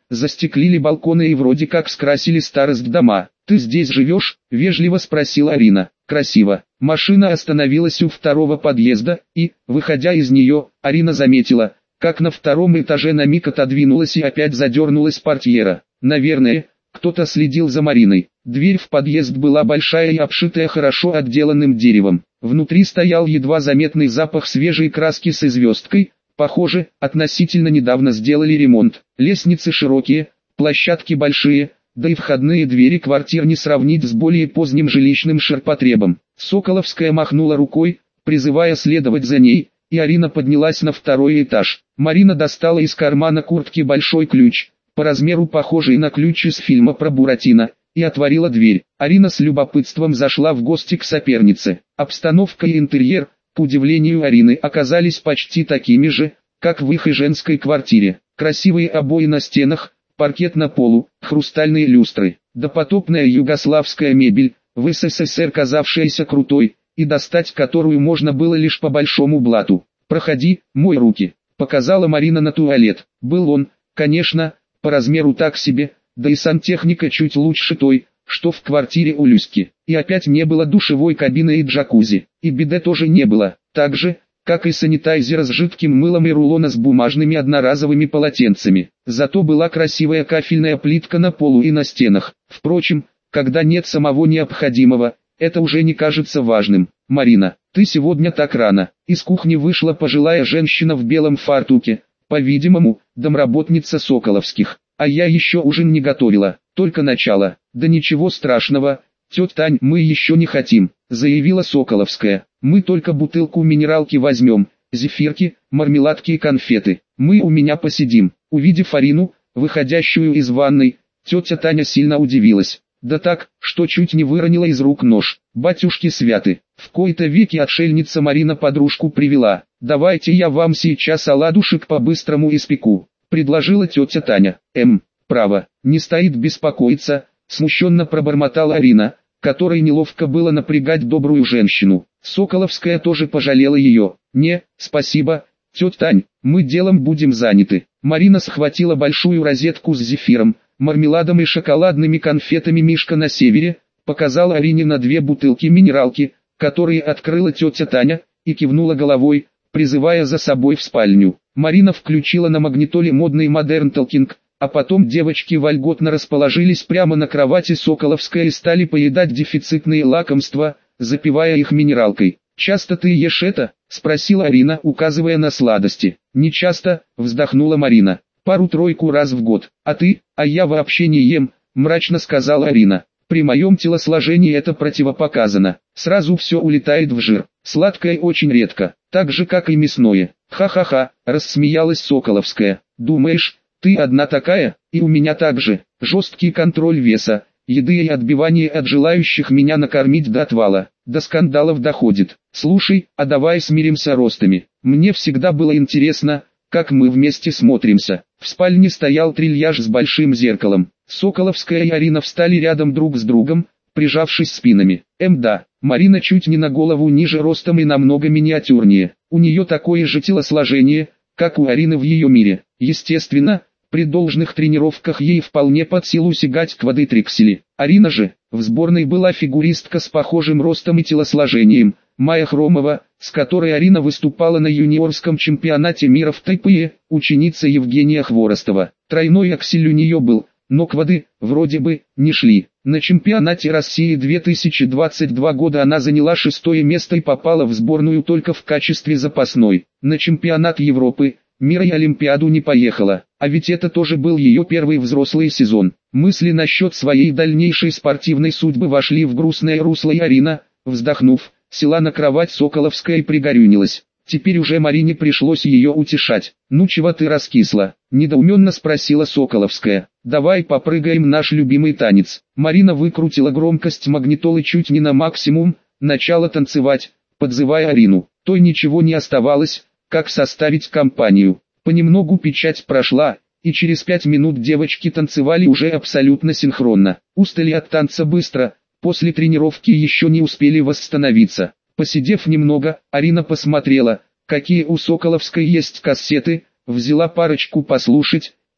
застеклили балконы и вроде как скрасили старость дома. «Ты здесь живешь?» – вежливо спросила Арина. «Красиво». Машина остановилась у второго подъезда, и, выходя из нее, Арина заметила, как на втором этаже на миг отодвинулась и опять задернулась портьера. Наверное, кто-то следил за Мариной. Дверь в подъезд была большая и обшитая хорошо отделанным деревом. Внутри стоял едва заметный запах свежей краски с звездкой. Похоже, относительно недавно сделали ремонт. Лестницы широкие, площадки большие, да и входные двери квартир не сравнить с более поздним жилищным ширпотребом. Соколовская махнула рукой, призывая следовать за ней, и Арина поднялась на второй этаж. Марина достала из кармана куртки большой ключ, по размеру похожий на ключ из фильма про Буратино, и отворила дверь. Арина с любопытством зашла в гости к сопернице. Обстановка и интерьер, к удивлению Арины, оказались почти такими же, как в их и женской квартире. Красивые обои на стенах, паркет на полу, хрустальные люстры, допотопная югославская мебель, в СССР казавшаяся крутой, и достать которую можно было лишь по большому блату. «Проходи, мой руки», — показала Марина на туалет. Был он, конечно, по размеру так себе, да и сантехника чуть лучше той, что в квартире у Люськи. И опять не было душевой кабины и джакузи, и биде тоже не было, так же, как и санитайзера с жидким мылом и рулона с бумажными одноразовыми полотенцами. Зато была красивая кафельная плитка на полу и на стенах. Впрочем, когда нет самого необходимого, это уже не кажется важным. «Марина, ты сегодня так рано». Из кухни вышла пожилая женщина в белом фартуке, по-видимому, домработница Соколовских. «А я еще ужин не готовила, только начало». «Да ничего страшного, тетя Тань, мы еще не хотим», — заявила Соколовская. «Мы только бутылку минералки возьмем, зефирки, мармеладки и конфеты. Мы у меня посидим». Увидев Арину, выходящую из ванной, тетя Таня сильно удивилась. Да так, что чуть не выронила из рук нож. «Батюшки святы». В кои-то веки отшельница Марина подружку привела. «Давайте я вам сейчас оладушек по-быстрому испеку», — предложила тетя Таня. «Эм, право, не стоит беспокоиться», — смущенно пробормотала Арина, которой неловко было напрягать добрую женщину. Соколовская тоже пожалела ее. «Не, спасибо, тетя Тань, мы делом будем заняты». Марина схватила большую розетку с зефиром, мармеладом и шоколадными конфетами «Мишка на севере», показала Арине на две бутылки минералки, которые открыла тетя Таня, и кивнула головой, призывая за собой в спальню. Марина включила на магнитоле модный Modern Talking, а потом девочки вольготно расположились прямо на кровати Соколовской и стали поедать дефицитные лакомства, запивая их минералкой. «Часто ты ешь это?» – спросила Арина, указывая на сладости. «Не часто», – вздохнула Марина. «Пару-тройку раз в год. А ты?» «А я вообще не ем», – мрачно сказала Арина. «При моем телосложении это противопоказано. Сразу все улетает в жир. Сладкое очень редко, так же как и мясное». «Ха-ха-ха», – рассмеялась Соколовская. «Думаешь, ты одна такая? И у меня также. Жесткий контроль веса, еды и отбивание от желающих меня накормить до отвала. До скандалов доходит. Слушай, а давай смиримся ростами. Мне всегда было интересно, как мы вместе смотримся». В спальне стоял трильяж с большим зеркалом. Соколовская и Арина встали рядом друг с другом, прижавшись спинами. Эм да, Марина чуть не на голову ниже ростом и намного миниатюрнее. У нее такое же телосложение, как у Арины в ее мире. Естественно, при должных тренировках ей вполне под силу сигать квадритриксели. Арина же, в сборной была фигуристка с похожим ростом и телосложением, Майя Хромова, с которой Арина выступала на юниорском чемпионате мира в Тайпее, ученица Евгения Хворостова. Тройной аксель у нее был, но квады, вроде бы, не шли. На чемпионате России две тысячи двадцать два года она заняла шестое место и попала в сборную только в качестве запасной. На чемпионат Европы, мира и Олимпиаду не поехала, а ведь это тоже был ее первый взрослый сезон. Мысли насчет своей дальнейшей спортивной судьбы вошли в грустное русло, и Арина, вздохнув, села на кровать Соколовская и пригорюнилась. Теперь уже Марине пришлось ее утешать. «Ну чего ты раскисла?» – недоуменно спросила Соколовская. «Давай попрыгаем наш любимый танец». Марина выкрутила громкость магнитолы чуть не на максимум, начала танцевать, подзывая Арину. Той ничего не оставалось, как составить компанию. Понемногу печать прошла, и через пять минут девочки танцевали уже абсолютно синхронно. Устали от танца быстро, после тренировки еще не успели восстановиться. Посидев немного, Арина посмотрела, какие у Соколовской есть кассеты, взяла парочку послушать,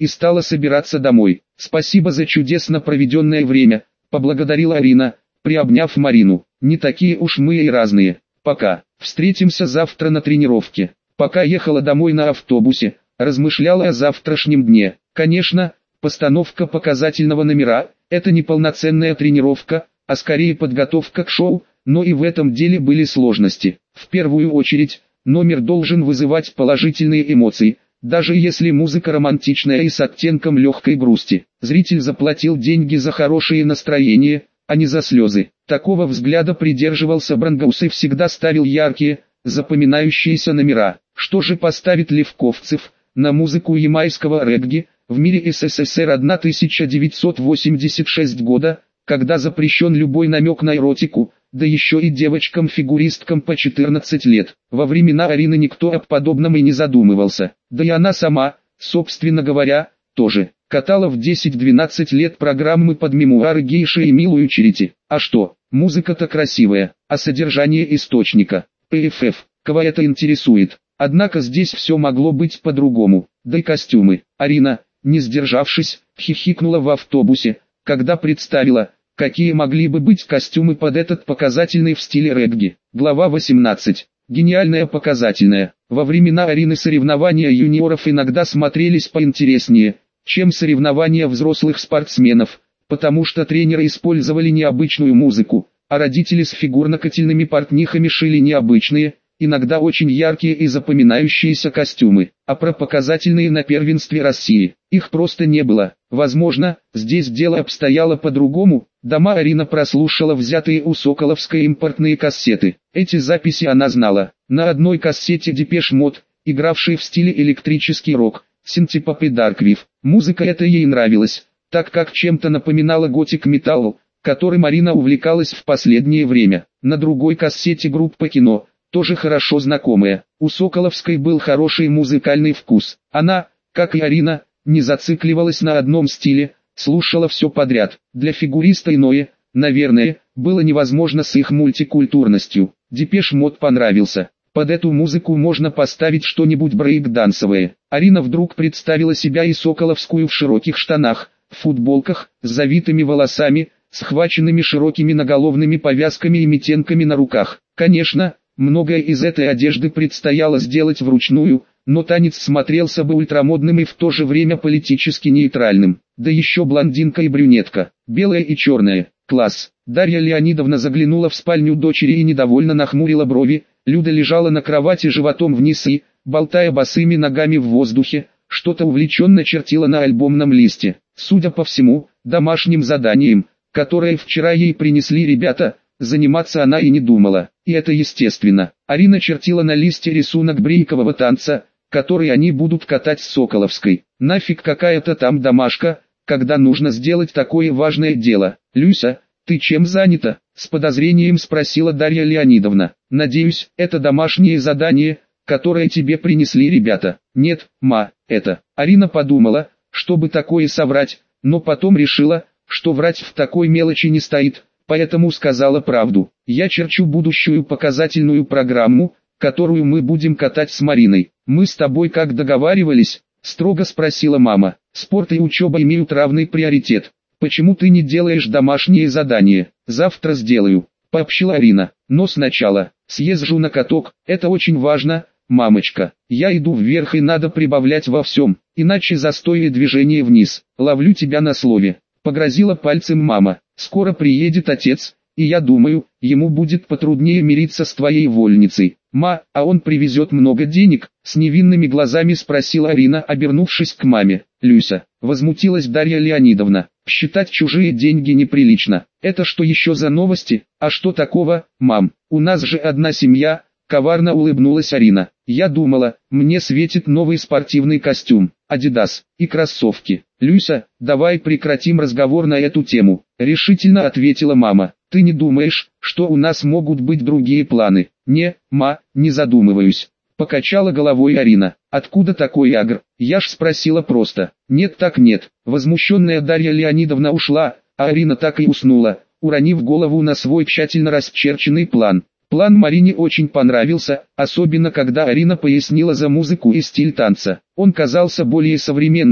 и стала собираться домой. «Спасибо за чудесно проведенное время», — поблагодарила Арина, приобняв Марину. «Не такие уж мы и разные. Пока. Встретимся завтра на тренировке». Пока ехала домой на автобусе, размышляла о завтрашнем дне. Конечно, постановка показательного номера – это не полноценная тренировка, а скорее подготовка к шоу, но и в этом деле были сложности. В первую очередь, номер должен вызывать положительные эмоции, даже если музыка романтичная и с оттенком легкой грусти. Зритель заплатил деньги за хорошее настроение, а не за слезы. Такого взгляда придерживался Брангоус и всегда ставил яркие, запоминающиеся номера. Что же поставит Левковцев на музыку ямайского регги в мире СССР тысяча девятьсот восемьдесят шестого года, когда запрещен любой намек на эротику, да еще и девочкам-фигуристкам по четырнадцать лет. Во времена Арины никто об подобном и не задумывался, да и она сама, собственно говоря, тоже. Катала в десять-двенадцать лет программы под мемуары гейши и милую Черити. А что, музыка-то красивая, а содержание источника, пэ эф эф, кого это интересует? Однако здесь все могло быть по-другому, да и костюмы. Арина, не сдержавшись, хихикнула в автобусе, когда представила, какие могли бы быть костюмы под этот показательный в стиле регги. Глава восемнадцать. Гениальная показательная. Во времена Арины соревнования юниоров иногда смотрелись поинтереснее, чем соревнования взрослых спортсменов, потому что тренеры использовали необычную музыку, а родители с фигурно-кательными портнихами шили необычные, иногда очень яркие и запоминающиеся костюмы. А про показательные на первенстве России, их просто не было. Возможно, здесь дело обстояло по-другому. Дома Арина прослушала взятые у Соколовской импортные кассеты. Эти записи она знала. На одной кассете Депеш Мод, игравший в стиле электрический рок, синтепоп и дарквив. Музыка эта ей нравилась, так как чем-то напоминала готик-металл, которым Арина увлекалась в последнее время. На другой кассете группа Кино, тоже хорошо знакомая. У Соколовской был хороший музыкальный вкус. Она, как и Арина, не зацикливалась на одном стиле, слушала все подряд. Для фигуриста иное, наверное, было невозможно с их мультикультурностью. Депеш Мод понравился. Под эту музыку можно поставить что-нибудь брейк-дансовое. Арина вдруг представила себя и Соколовскую в широких штанах, в футболках, с завитыми волосами, схваченными широкими наголовными повязками и метенками на руках. Конечно, многое из этой одежды предстояло сделать вручную, но танец смотрелся бы ультрамодным и в то же время политически нейтральным. Да еще блондинка и брюнетка, белая и черная, класс. Дарья Леонидовна заглянула в спальню дочери и недовольно нахмурила брови. Люда лежала на кровати животом вниз и, болтая босыми ногами в воздухе, что-то увлеченно чертила на альбомном листе. Судя по всему, домашним заданием, которое вчера ей принесли ребята, заниматься она и не думала. И это естественно. Арина чертила на листе рисунок брейкового танца, который они будут катать с Соколовской. Нафиг какая-то там домашка, когда нужно сделать такое важное дело. «Люся, ты чем занята?» — с подозрением спросила Дарья Леонидовна. «Надеюсь, это домашнее задание, которое тебе принесли ребята». «Нет, ма, это...» Арина подумала, чтобы такое соврать, но потом решила, что врать в такой мелочи не стоит, поэтому сказала правду. «Я черчу будущую показательную программу, которую мы будем катать с Мариной. Мы с тобой как договаривались?» — строго спросила мама. «Спорт и учеба имеют равный приоритет. Почему ты не делаешь домашние задания?» «Завтра сделаю», — пообщила Арина. «Но сначала съезжу на каток, это очень важно, мамочка. Я иду вверх и надо прибавлять во всем, иначе застой и движение вниз. Ловлю тебя на слове», — погрозила пальцем мама. «Скоро приедет отец, и я думаю, ему будет потруднее мириться с твоей вольницей». «Ма, а он привезет много денег?» — с невинными глазами спросила Арина, обернувшись к маме. «Люся», — возмутилась Дарья Леонидовна, — «считать чужие деньги неприлично. Это что еще за новости? А что такого, мам? У нас же одна семья», — коварно улыбнулась Арина. «Я думала, мне светит новый спортивный костюм, Adidas, и кроссовки». «Люся, давай прекратим разговор на эту тему», — решительно ответила мама. «Ты не думаешь, что у нас могут быть другие планы?» «Не, ма, не задумываюсь», — покачала головой Арина. «Откуда такой агр? Я ж спросила просто». «Нет так нет». Возмущенная Дарья Леонидовна ушла, а Арина так и уснула, уронив голову на свой тщательно расчерченный план. План Марине очень понравился, особенно когда Арина пояснила за музыку и стиль танца. Он казался более современным,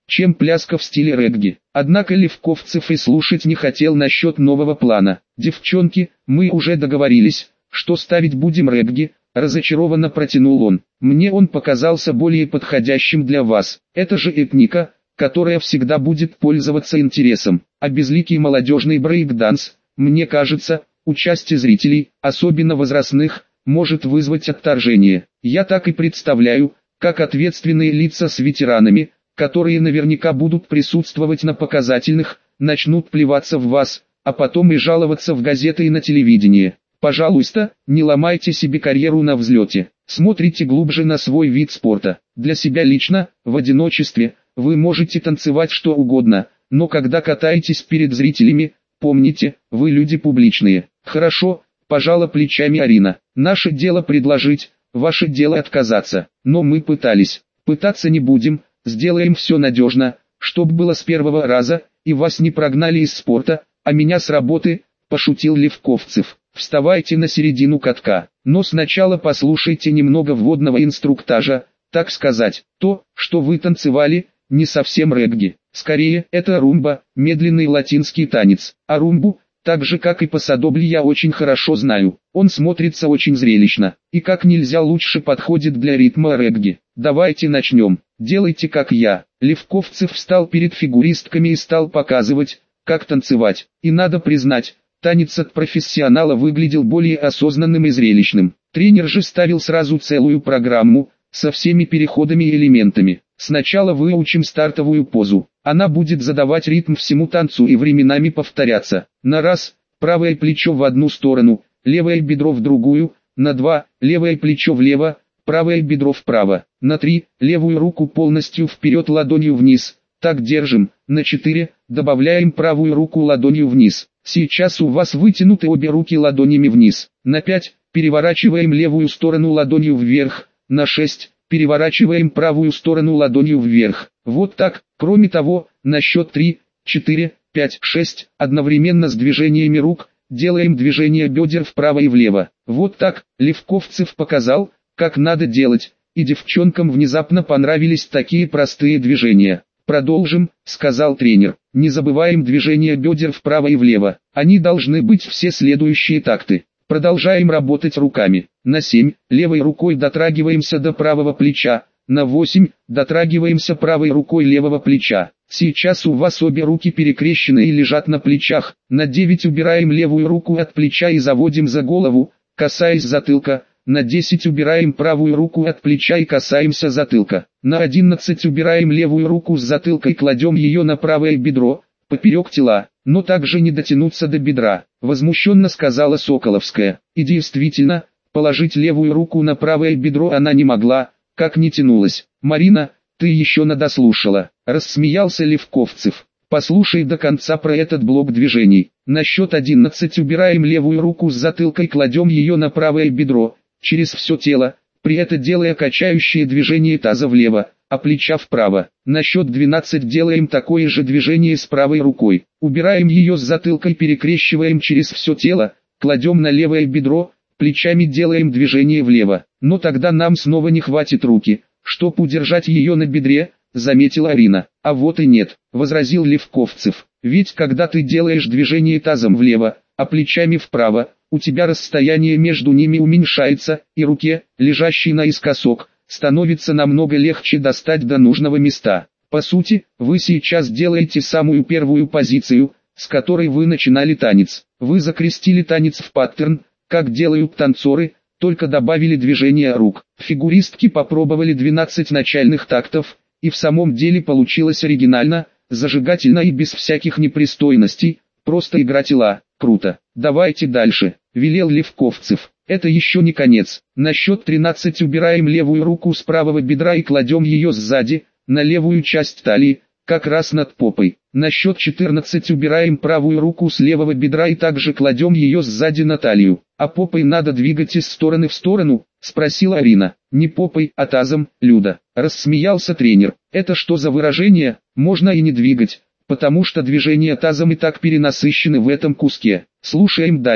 чем пляска в стиле регги. Однако Левковцев и слушать не хотел насчет нового плана. «Девчонки, мы уже договорились, что ставить будем регги», — разочарованно протянул он. «Мне он показался более подходящим для вас. Это же этника, которая всегда будет пользоваться интересом, а безликий молодежный брейк-данс, мне кажется, у части зрителей, особенно возрастных, может вызвать отторжение. Я так и представляю, как ответственные лица с ветеранами, которые наверняка будут присутствовать на показательных, начнут плеваться в вас, а потом и жаловаться в газеты и на телевидение. Пожалуйста, не ломайте себе карьеру на взлете, смотрите глубже на свой вид спорта. Для себя лично, в одиночестве, вы можете танцевать что угодно, но когда катаетесь перед зрителями, помните, вы люди публичные». «Хорошо», – пожала плечами Арина. «Наше дело предложить, ваше дело отказаться. Но мы пытались. Пытаться не будем, сделаем все надежно, чтоб было с первого раза, и вас не прогнали из спорта, а меня с работы», – пошутил Левковцев. «Вставайте на середину катка, но сначала послушайте немного вводного инструктажа, так сказать. То, что вы танцевали, не совсем регги. Скорее, это румба, медленный латинский танец. А румбу, так же как и пасадобль, я очень хорошо знаю. Он смотрится очень зрелищно, и как нельзя лучше подходит для ритма регги. Давайте начнем. Делайте как я». Левковцев встал перед фигуристками и стал показывать, как танцевать. И надо признать, танец от профессионала выглядел более осознанным и зрелищным. Тренер же ставил сразу целую программу, со всеми переходами и элементами. Сначала выучим стартовую позу. Она будет задавать ритм всему танцу и временами повторяться. На раз, правое плечо в одну сторону, левое бедро в другую. На два, левое плечо влево, правое бедро вправо. На три, левую руку полностью вперед ладонью вниз. Так держим. На четыре, добавляем правую руку ладонью вниз. Сейчас у вас вытянуты обе руки ладонями вниз. На пять, переворачиваем левую сторону ладонью вверх. На шесть, переворачиваем правую сторону ладонью вверх. Вот так. Кроме того, на счет три, четыре, пять, шесть, одновременно с движениями рук, делаем движение бедер вправо и влево. Вот так. Левковцев показал, как надо делать, и девчонкам внезапно понравились такие простые движения. «Продолжим», — сказал тренер. «Не забываем движения бедер вправо и влево. Они должны быть все следующие такты. Продолжаем работать руками. На семь, левой рукой дотрагиваемся до правого плеча. На восемь, дотрагиваемся правой рукой левого плеча. Сейчас у вас обе руки перекрещены и лежат на плечах. На девять, убираем левую руку от плеча и заводим за голову, касаясь затылка. На десять, убираем правую руку от плеча и касаемся затылка. На одиннадцать, убираем левую руку с затылка и кладем ее на правое бедро, поперек тела, но также не дотянуться до бедра», — возмущенно сказала Соколовская. И действительно, положить левую руку на правое бедро она не могла, как не тянулась. «Марина, ты еще надослушала», — рассмеялся Левковцев. «Послушай до конца про этот блок движений. На счет одиннадцать убираем левую руку с затылка и кладем ее на правое бедро, через все тело, при этом делая качающие движения таза влево, а плеча вправо. На счет двенадцать делаем такое же движение с правой рукой. Убираем ее с затылка и перекрещиваем через все тело, кладем на левое бедро, плечами делаем движение влево. Но тогда нам снова не хватит руки, чтоб удержать ее на бедре», — заметила Арина. «А вот и нет», — возразил Левковцев. «Ведь когда ты делаешь движение тазом влево, а плечами вправо, у тебя расстояние между ними уменьшается, и руке, лежащей наискосок, становится намного легче достать до нужного места. По сути, вы сейчас делаете самую первую позицию, с которой вы начинали танец. Вы закрестили танец в паттерн, как делают танцоры, только добавили движение рук». Фигуристки попробовали двенадцать начальных тактов, и в самом деле получилось оригинально, зажигательно и без всяких непристойностей, просто игра тела. «Круто. Давайте дальше», — велел Левковцев. «Это еще не конец. На счет тринадцать убираем левую руку с правого бедра и кладем ее сзади, на левую часть талии, как раз над попой. На счет четырнадцать убираем правую руку с левого бедра и также кладем ее сзади на талию. А попой надо двигать из стороны в сторону?» — спросила Арина. «Не попой, а тазом, Люда», — рассмеялся тренер. «Это что за выражение? Можно и не двигать, потому что движения тазом и так перенасыщены в этом куске. Слушаем дальше.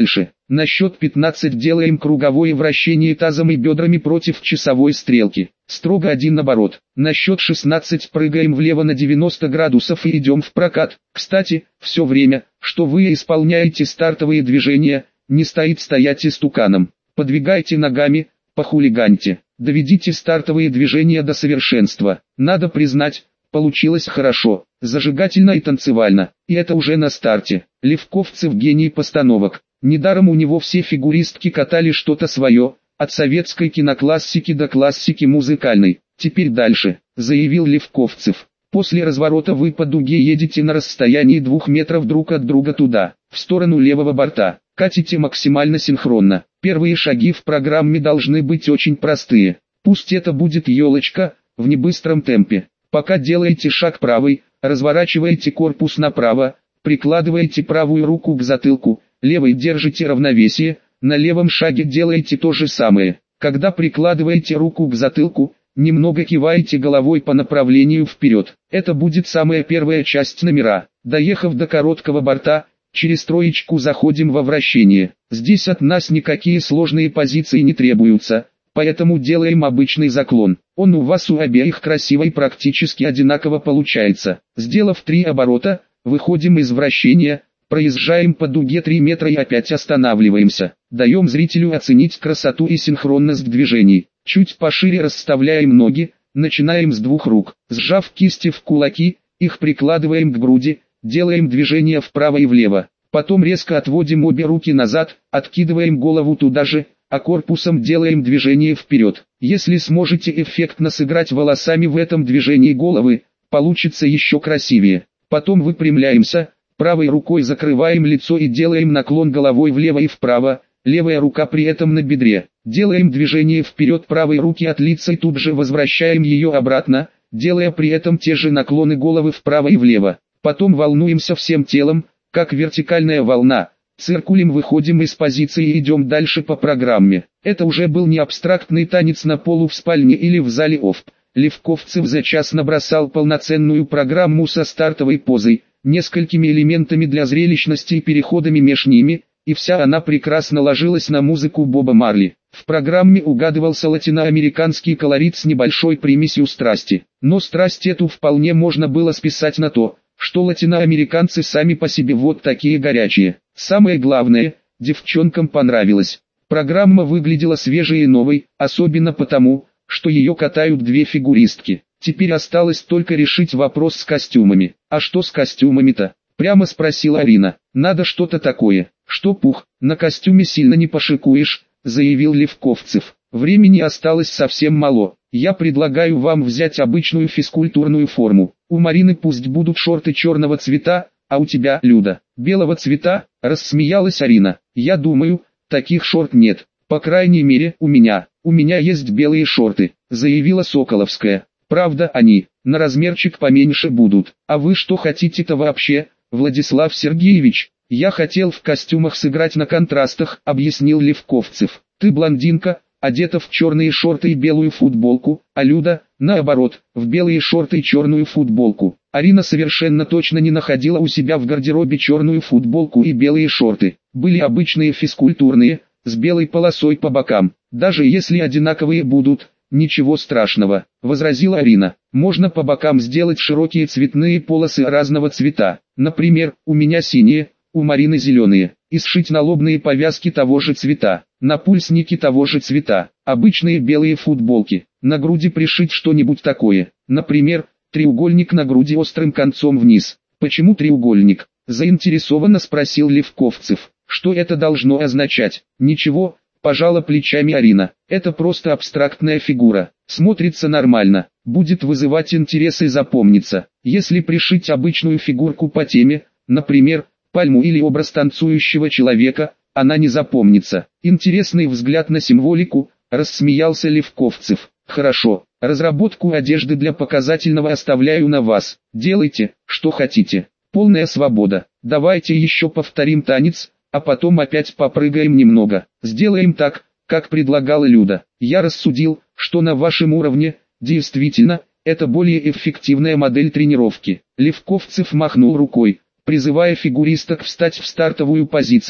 На счет пятнадцать делаем круговое вращение тазом и бедрами против часовой стрелки. Строго один оборот. На счет шестнадцать прыгаем влево на девяносто градусов и идем в прокат. Кстати, все время, что вы исполняете стартовые движения, не стоит стоять истуканом. Подвигайте ногами, похулиганьте. Доведите стартовые движения до совершенства. Надо признать, получилось хорошо, зажигательно и танцевально. И это уже на старте. Левковцев гений постановок. Недаром у него все фигуристки катали что-то свое, от советской киноклассики до классики музыкальной. Теперь дальше, заявил Левковцев. После разворота вы по дуге едете на расстоянии двух метров друг от друга туда, в сторону левого борта. Катите максимально синхронно. Первые шаги в программе должны быть очень простые. Пусть это будет елочка, в небыстром темпе. Пока делаете шаг правый, разворачиваете корпус направо, прикладываете правую руку к затылку, левой держите равновесие, на левом шаге делаете то же самое. Когда прикладываете руку к затылку, немного киваете головой по направлению вперед. Это будет самая первая часть номера. Доехав до короткого борта, через троечку заходим во вращение. Здесь от нас никакие сложные позиции не требуются, поэтому делаем обычный заклон. Он у вас у обеих красиво и практически одинаково получается. Сделав три оборота, выходим из вращения, проезжаем по дуге три метра и опять останавливаемся. Даем зрителю оценить красоту и синхронность движений. Чуть пошире расставляем ноги, начинаем с двух рук. Сжав кисти в кулаки, их прикладываем к груди, делаем движение вправо и влево. Потом резко отводим обе руки назад, откидываем голову туда же, а корпусом делаем движение вперед. Если сможете эффектно сыграть волосами в этом движении головы, получится еще красивее. Потом выпрямляемся, правой рукой закрываем лицо и делаем наклон головой влево и вправо, левая рука при этом на бедре. Делаем движение вперед правой руки от лица и тут же возвращаем ее обратно, делая при этом те же наклоны головы вправо и влево. Потом волнуемся всем телом, как вертикальная волна. Циркулем выходим из позиции и идем дальше по программе. Это уже был не абстрактный танец на полу в спальне или в зале ОФП. Левковцев за час набросал полноценную программу со стартовой позой, несколькими элементами для зрелищности и переходами меж ними, и вся она прекрасно ложилась на музыку Боба Марли. В программе угадывался латиноамериканский колорит с небольшой примесью страсти. Но страсть эту вполне можно было списать на то, что латиноамериканцы сами по себе вот такие горячие. Самое главное, девчонкам понравилось. Программа выглядела свежей и новой, особенно потому, что ее катают две фигуристки. Теперь осталось только решить вопрос с костюмами. А что с костюмами-то? Прямо спросила Арина. Надо что-то такое, что пух, на костюме сильно не пошикуешь, заявил Левковцев. Времени осталось совсем мало. Я предлагаю вам взять обычную физкультурную форму. У Марины пусть будут шорты черного цвета, а у тебя, Люда, белого цвета, рассмеялась Арина. Я думаю, таких шорт нет. По крайней мере, у меня. У меня есть белые шорты, заявила Соколовская. Правда, они на размерчик поменьше будут. А вы что хотите-то вообще, Владислав Сергеевич? Я хотел в костюмах сыграть на контрастах, объяснил Левковцев. Ты блондинка, одета в черные шорты и белую футболку, а Люда, наоборот, в белые шорты и черную футболку. Арина совершенно точно не находила у себя в гардеробе черную футболку и белые шорты. Были обычные физкультурные, с белой полосой по бокам. Даже если одинаковые будут, ничего страшного, возразила Арина. Можно по бокам сделать широкие цветные полосы разного цвета. Например, у меня синие, у Марины зеленые. И сшить налобные повязки того же цвета, напульсники того же цвета, обычные белые футболки. На груди пришить что-нибудь такое. Например, треугольник на груди острым концом вниз. Почему треугольник? Заинтересованно спросил Левковцев. Что это должно означать? Ничего, пожала плечами Арина. Это просто абстрактная фигура. Смотрится нормально, будет вызывать интерес и запомнится. Если пришить обычную фигурку по теме, например, пальму или образ танцующего человека, она не запомнится. Интересный взгляд на символику, рассмеялся Левковцев. Хорошо, разработку одежды для показательного оставляю на вас. Делайте, что хотите. Полная свобода. Давайте еще повторим танец, а потом опять попрыгаем немного. Сделаем так, как предлагала Люда. Я рассудил, что на вашем уровне, действительно, это более эффективная модель тренировки. Левковцев махнул рукой, призывая фигуристок встать в стартовую позицию,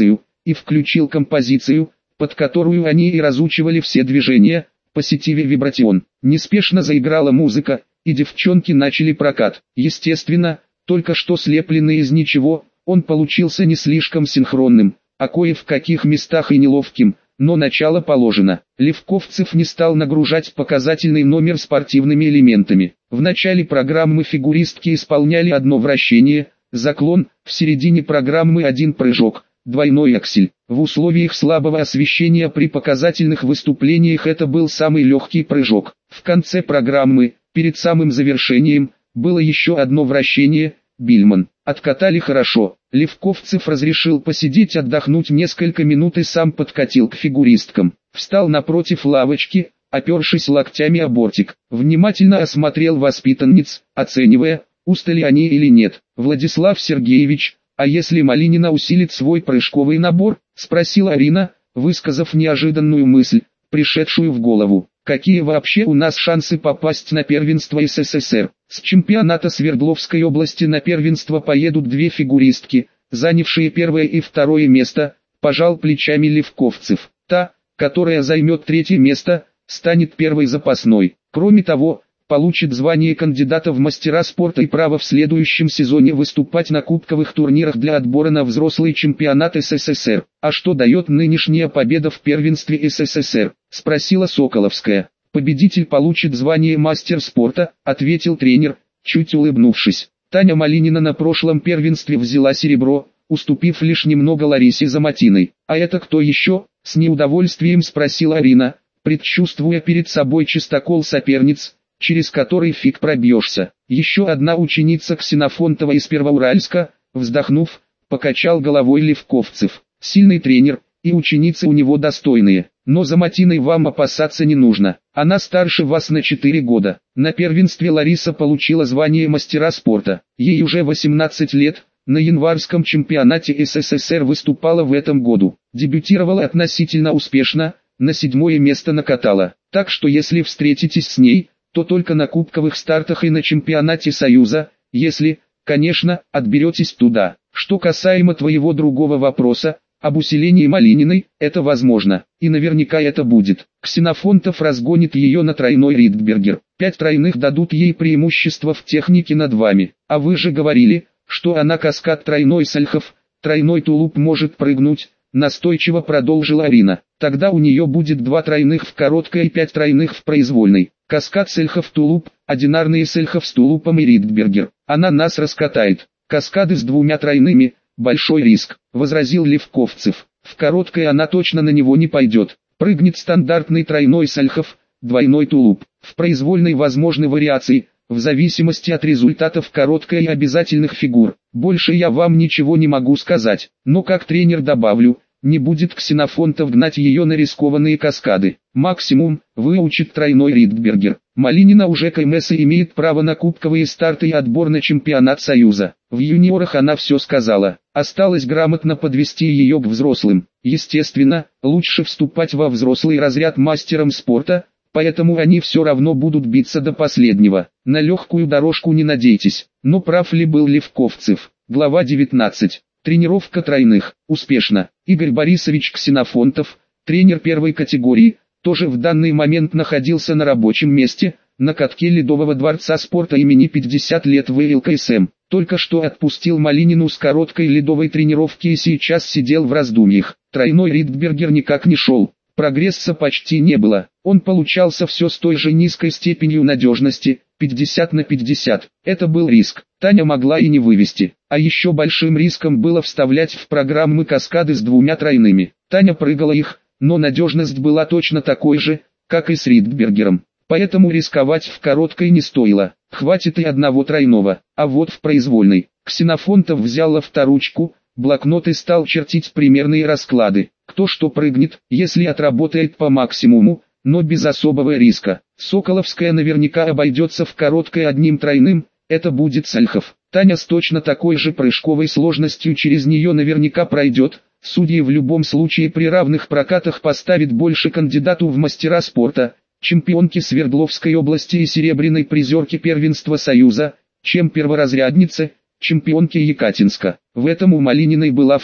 и включил композицию, под которую они и разучивали все движения, Positive Vibration. Неспешно заиграла музыка, и девчонки начали прокат. Естественно, только что слепленный из ничего, он получился не слишком синхронным, а кое в каких местах и неловким, но начало положено. Левковцев не стал нагружать показательный номер спортивными элементами. В начале программы фигуристки исполняли одно вращение, заклон, в середине программы один прыжок, двойной аксель. В условиях слабого освещения при показательных выступлениях это был самый легкий прыжок. В конце программы, перед самым завершением, было еще одно вращение, Бильман. Откатали хорошо. Левковцев разрешил посидеть отдохнуть несколько минут и сам подкатил к фигуристкам. Встал напротив лавочки, опершись локтями о бортик. Внимательно осмотрел воспитанниц, оценивая, устали они или нет. «Владислав Сергеевич, а если Малинина усилит свой прыжковый набор?» — спросила Арина, высказав неожиданную мысль, пришедшую в голову. «Какие вообще у нас шансы попасть на первенство СССР? С чемпионата Свердловской области на первенство поедут две фигуристки, занявшие первое и второе место», — пожал плечами Левковцев. «Та, которая займет третье место, станет первой запасной. Кроме того, получит звание кандидата в мастера спорта и право в следующем сезоне выступать на кубковых турнирах для отбора на взрослый чемпионат СССР. А что дает нынешняя победа в первенстве СССР?» — спросила Соколовская. «Победитель получит звание мастер спорта», — ответил тренер, чуть улыбнувшись. Таня Малинина на прошлом первенстве взяла серебро, уступив лишь немного Ларисе Заматиной. «А это кто еще?» — с неудовольствием спросила Арина, предчувствуя перед собой чистокол соперниц, через который фиг пробьешься. «Еще одна ученица Ксенофонтова из Первоуральска», вздохнув, покачал головой Левковцев. «Сильный тренер, и ученицы у него достойные, но за Матиной вам опасаться не нужно, она старше вас на четыре года». На первенстве Лариса получила звание мастера спорта, ей уже восемнадцать лет, на январском чемпионате СССР выступала в этом году, дебютировала относительно успешно, на седьмое место накатала, так что если встретитесь с ней, то только на кубковых стартах и на чемпионате Союза, если, конечно, отберетесь туда. Что касаемо твоего другого вопроса, об усилении Малининой, это возможно, и наверняка это будет. Ксенофонтов разгонит ее на тройной Ридбергер. Пять тройных дадут ей преимущество в технике над вами. А вы же говорили, что она каскад тройной Сальхов, тройной тулуп может прыгнуть, настойчиво продолжила Арина. Тогда у нее будет два тройных в короткой и пять тройных в произвольной. Каскад Сельхов тулуп, одинарные Сельхов с тулупом и Ридбергер. Она нас раскатает. Каскады с двумя тройными, большой риск, возразил Левковцев. В короткой она точно на него не пойдет. Прыгнет стандартный тройной Сельхов, двойной тулуп. В произвольной возможны вариации, в зависимости от результатов короткой и обязательных фигур. Больше я вам ничего не могу сказать, но как тренер добавлю, не будет Ксенофонтов гнать ее на рискованные каскады. Максимум, выучит тройной Ридбергер. Малинина уже КМС и имеет право на кубковые старты и отбор на чемпионат Союза. В юниорах она все сказала. Осталось грамотно подвести ее к взрослым. Естественно, лучше вступать во взрослый разряд мастером спорта, поэтому они все равно будут биться до последнего. На легкую дорожку не надейтесь. Но прав ли был Левковцев? Глава девятнадцать. Тренировка тройных. Успешно. Игорь Борисович Ксенофонтов, тренер первой категории, тоже в данный момент находился на рабочем месте, на катке Ледового дворца спорта имени пятьдесят лет в ЛКСМ. Только что отпустил Малинину с короткой ледовой тренировки и сейчас сидел в раздумьях. Тройной Ридбергер никак не шел. Прогресса почти не было. Он получался все с той же низкой степенью надежности, пятьдесят на пятьдесят. Это был риск. Таня могла и не вывести. А еще большим риском было вставлять в программы каскады с двумя тройными. Таня прыгала их, но надежность была точно такой же, как и с Ридбергером. Поэтому рисковать в короткой не стоило. Хватит и одного тройного. А вот в произвольной. Ксенофонтов взял авторучку, блокнот и стал чертить примерные расклады. Кто что прыгнет, если отработает по максимуму, но без особого риска. Соколовская наверняка обойдется в короткой одним тройным, это будет Сальхов. Таня с точно такой же прыжковой сложностью через нее наверняка пройдет. Судьи в любом случае при равных прокатах поставят больше кандидату в мастера спорта, чемпионки Свердловской области и серебряной призерки первенства Союза, чем перворазряднице, чемпионки Екатинска. В этом у Малининой была фора.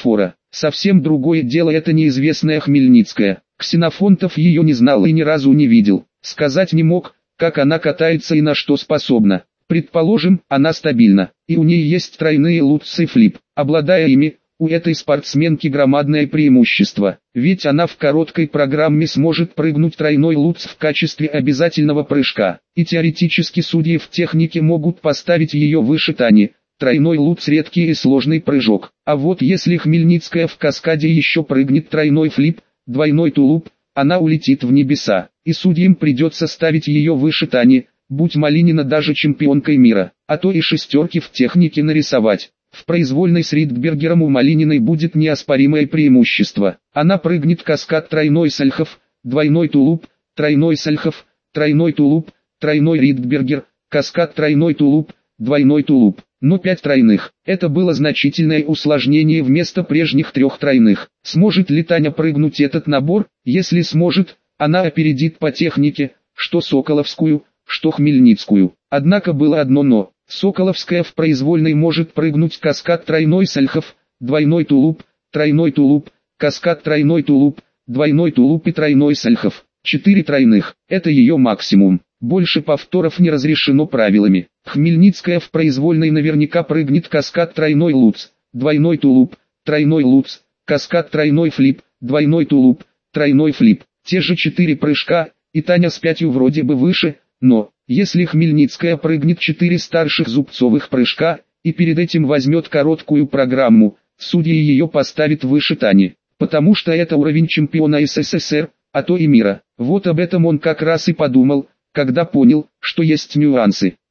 Совсем другое дело это неизвестная Хмельницкая. Ксенофонтов ее не знал и ни разу не видел. Сказать не мог, как она катается и на что способна. Предположим, она стабильна, и у нее есть тройные лутсы и флип. Обладая ими, у этой спортсменки громадное преимущество, ведь она в короткой программе сможет прыгнуть тройной лутс в качестве обязательного прыжка, и теоретически судьи в технике могут поставить ее выше Тани. Тройной лутс редкий и сложный прыжок, а вот если Хмельницкая в каскаде еще прыгнет тройной флип, двойной тулуп, она улетит в небеса, и судьям придется ставить ее выше Тани, будь Малинина даже чемпионкой мира, а то и шестерки в технике нарисовать. В произвольной с Ридбергером у Малининой будет неоспоримое преимущество. Она прыгнет каскад тройной сальхов, двойной тулуп, тройной сальхов, тройной тулуп, тройной Ридбергер, каскад тройной тулуп, двойной тулуп. Но пять тройных. Это было значительное усложнение вместо прежних трех тройных. Сможет ли Таня прыгнуть этот набор? Если сможет, она опередит по технике, что Соколовскую, что Хмельницкую. Однако было одно но. Соколовская в произвольной может прыгнуть каскад тройной сальхов, двойной тулуп, тройной тулуп, каскад тройной тулуп, двойной тулуп и тройной сальхов. Четыре тройных. Это ее максимум. Больше повторов не разрешено правилами. Хмельницкая в произвольной наверняка прыгнет каскад тройной лутс, двойной тулуп, тройной лутс, каскад тройной флип, двойной тулуп, тройной флип. Те же четыре прыжка, и Таня с пятью вроде бы выше, но, если Хмельницкая прыгнет четыре старших зубцовых прыжка, и перед этим возьмет короткую программу, судьи ее поставят выше Тани, потому что это уровень чемпиона СССР, а то и мира. Вот об этом он как раз и подумал, когда понял, что есть нюансы.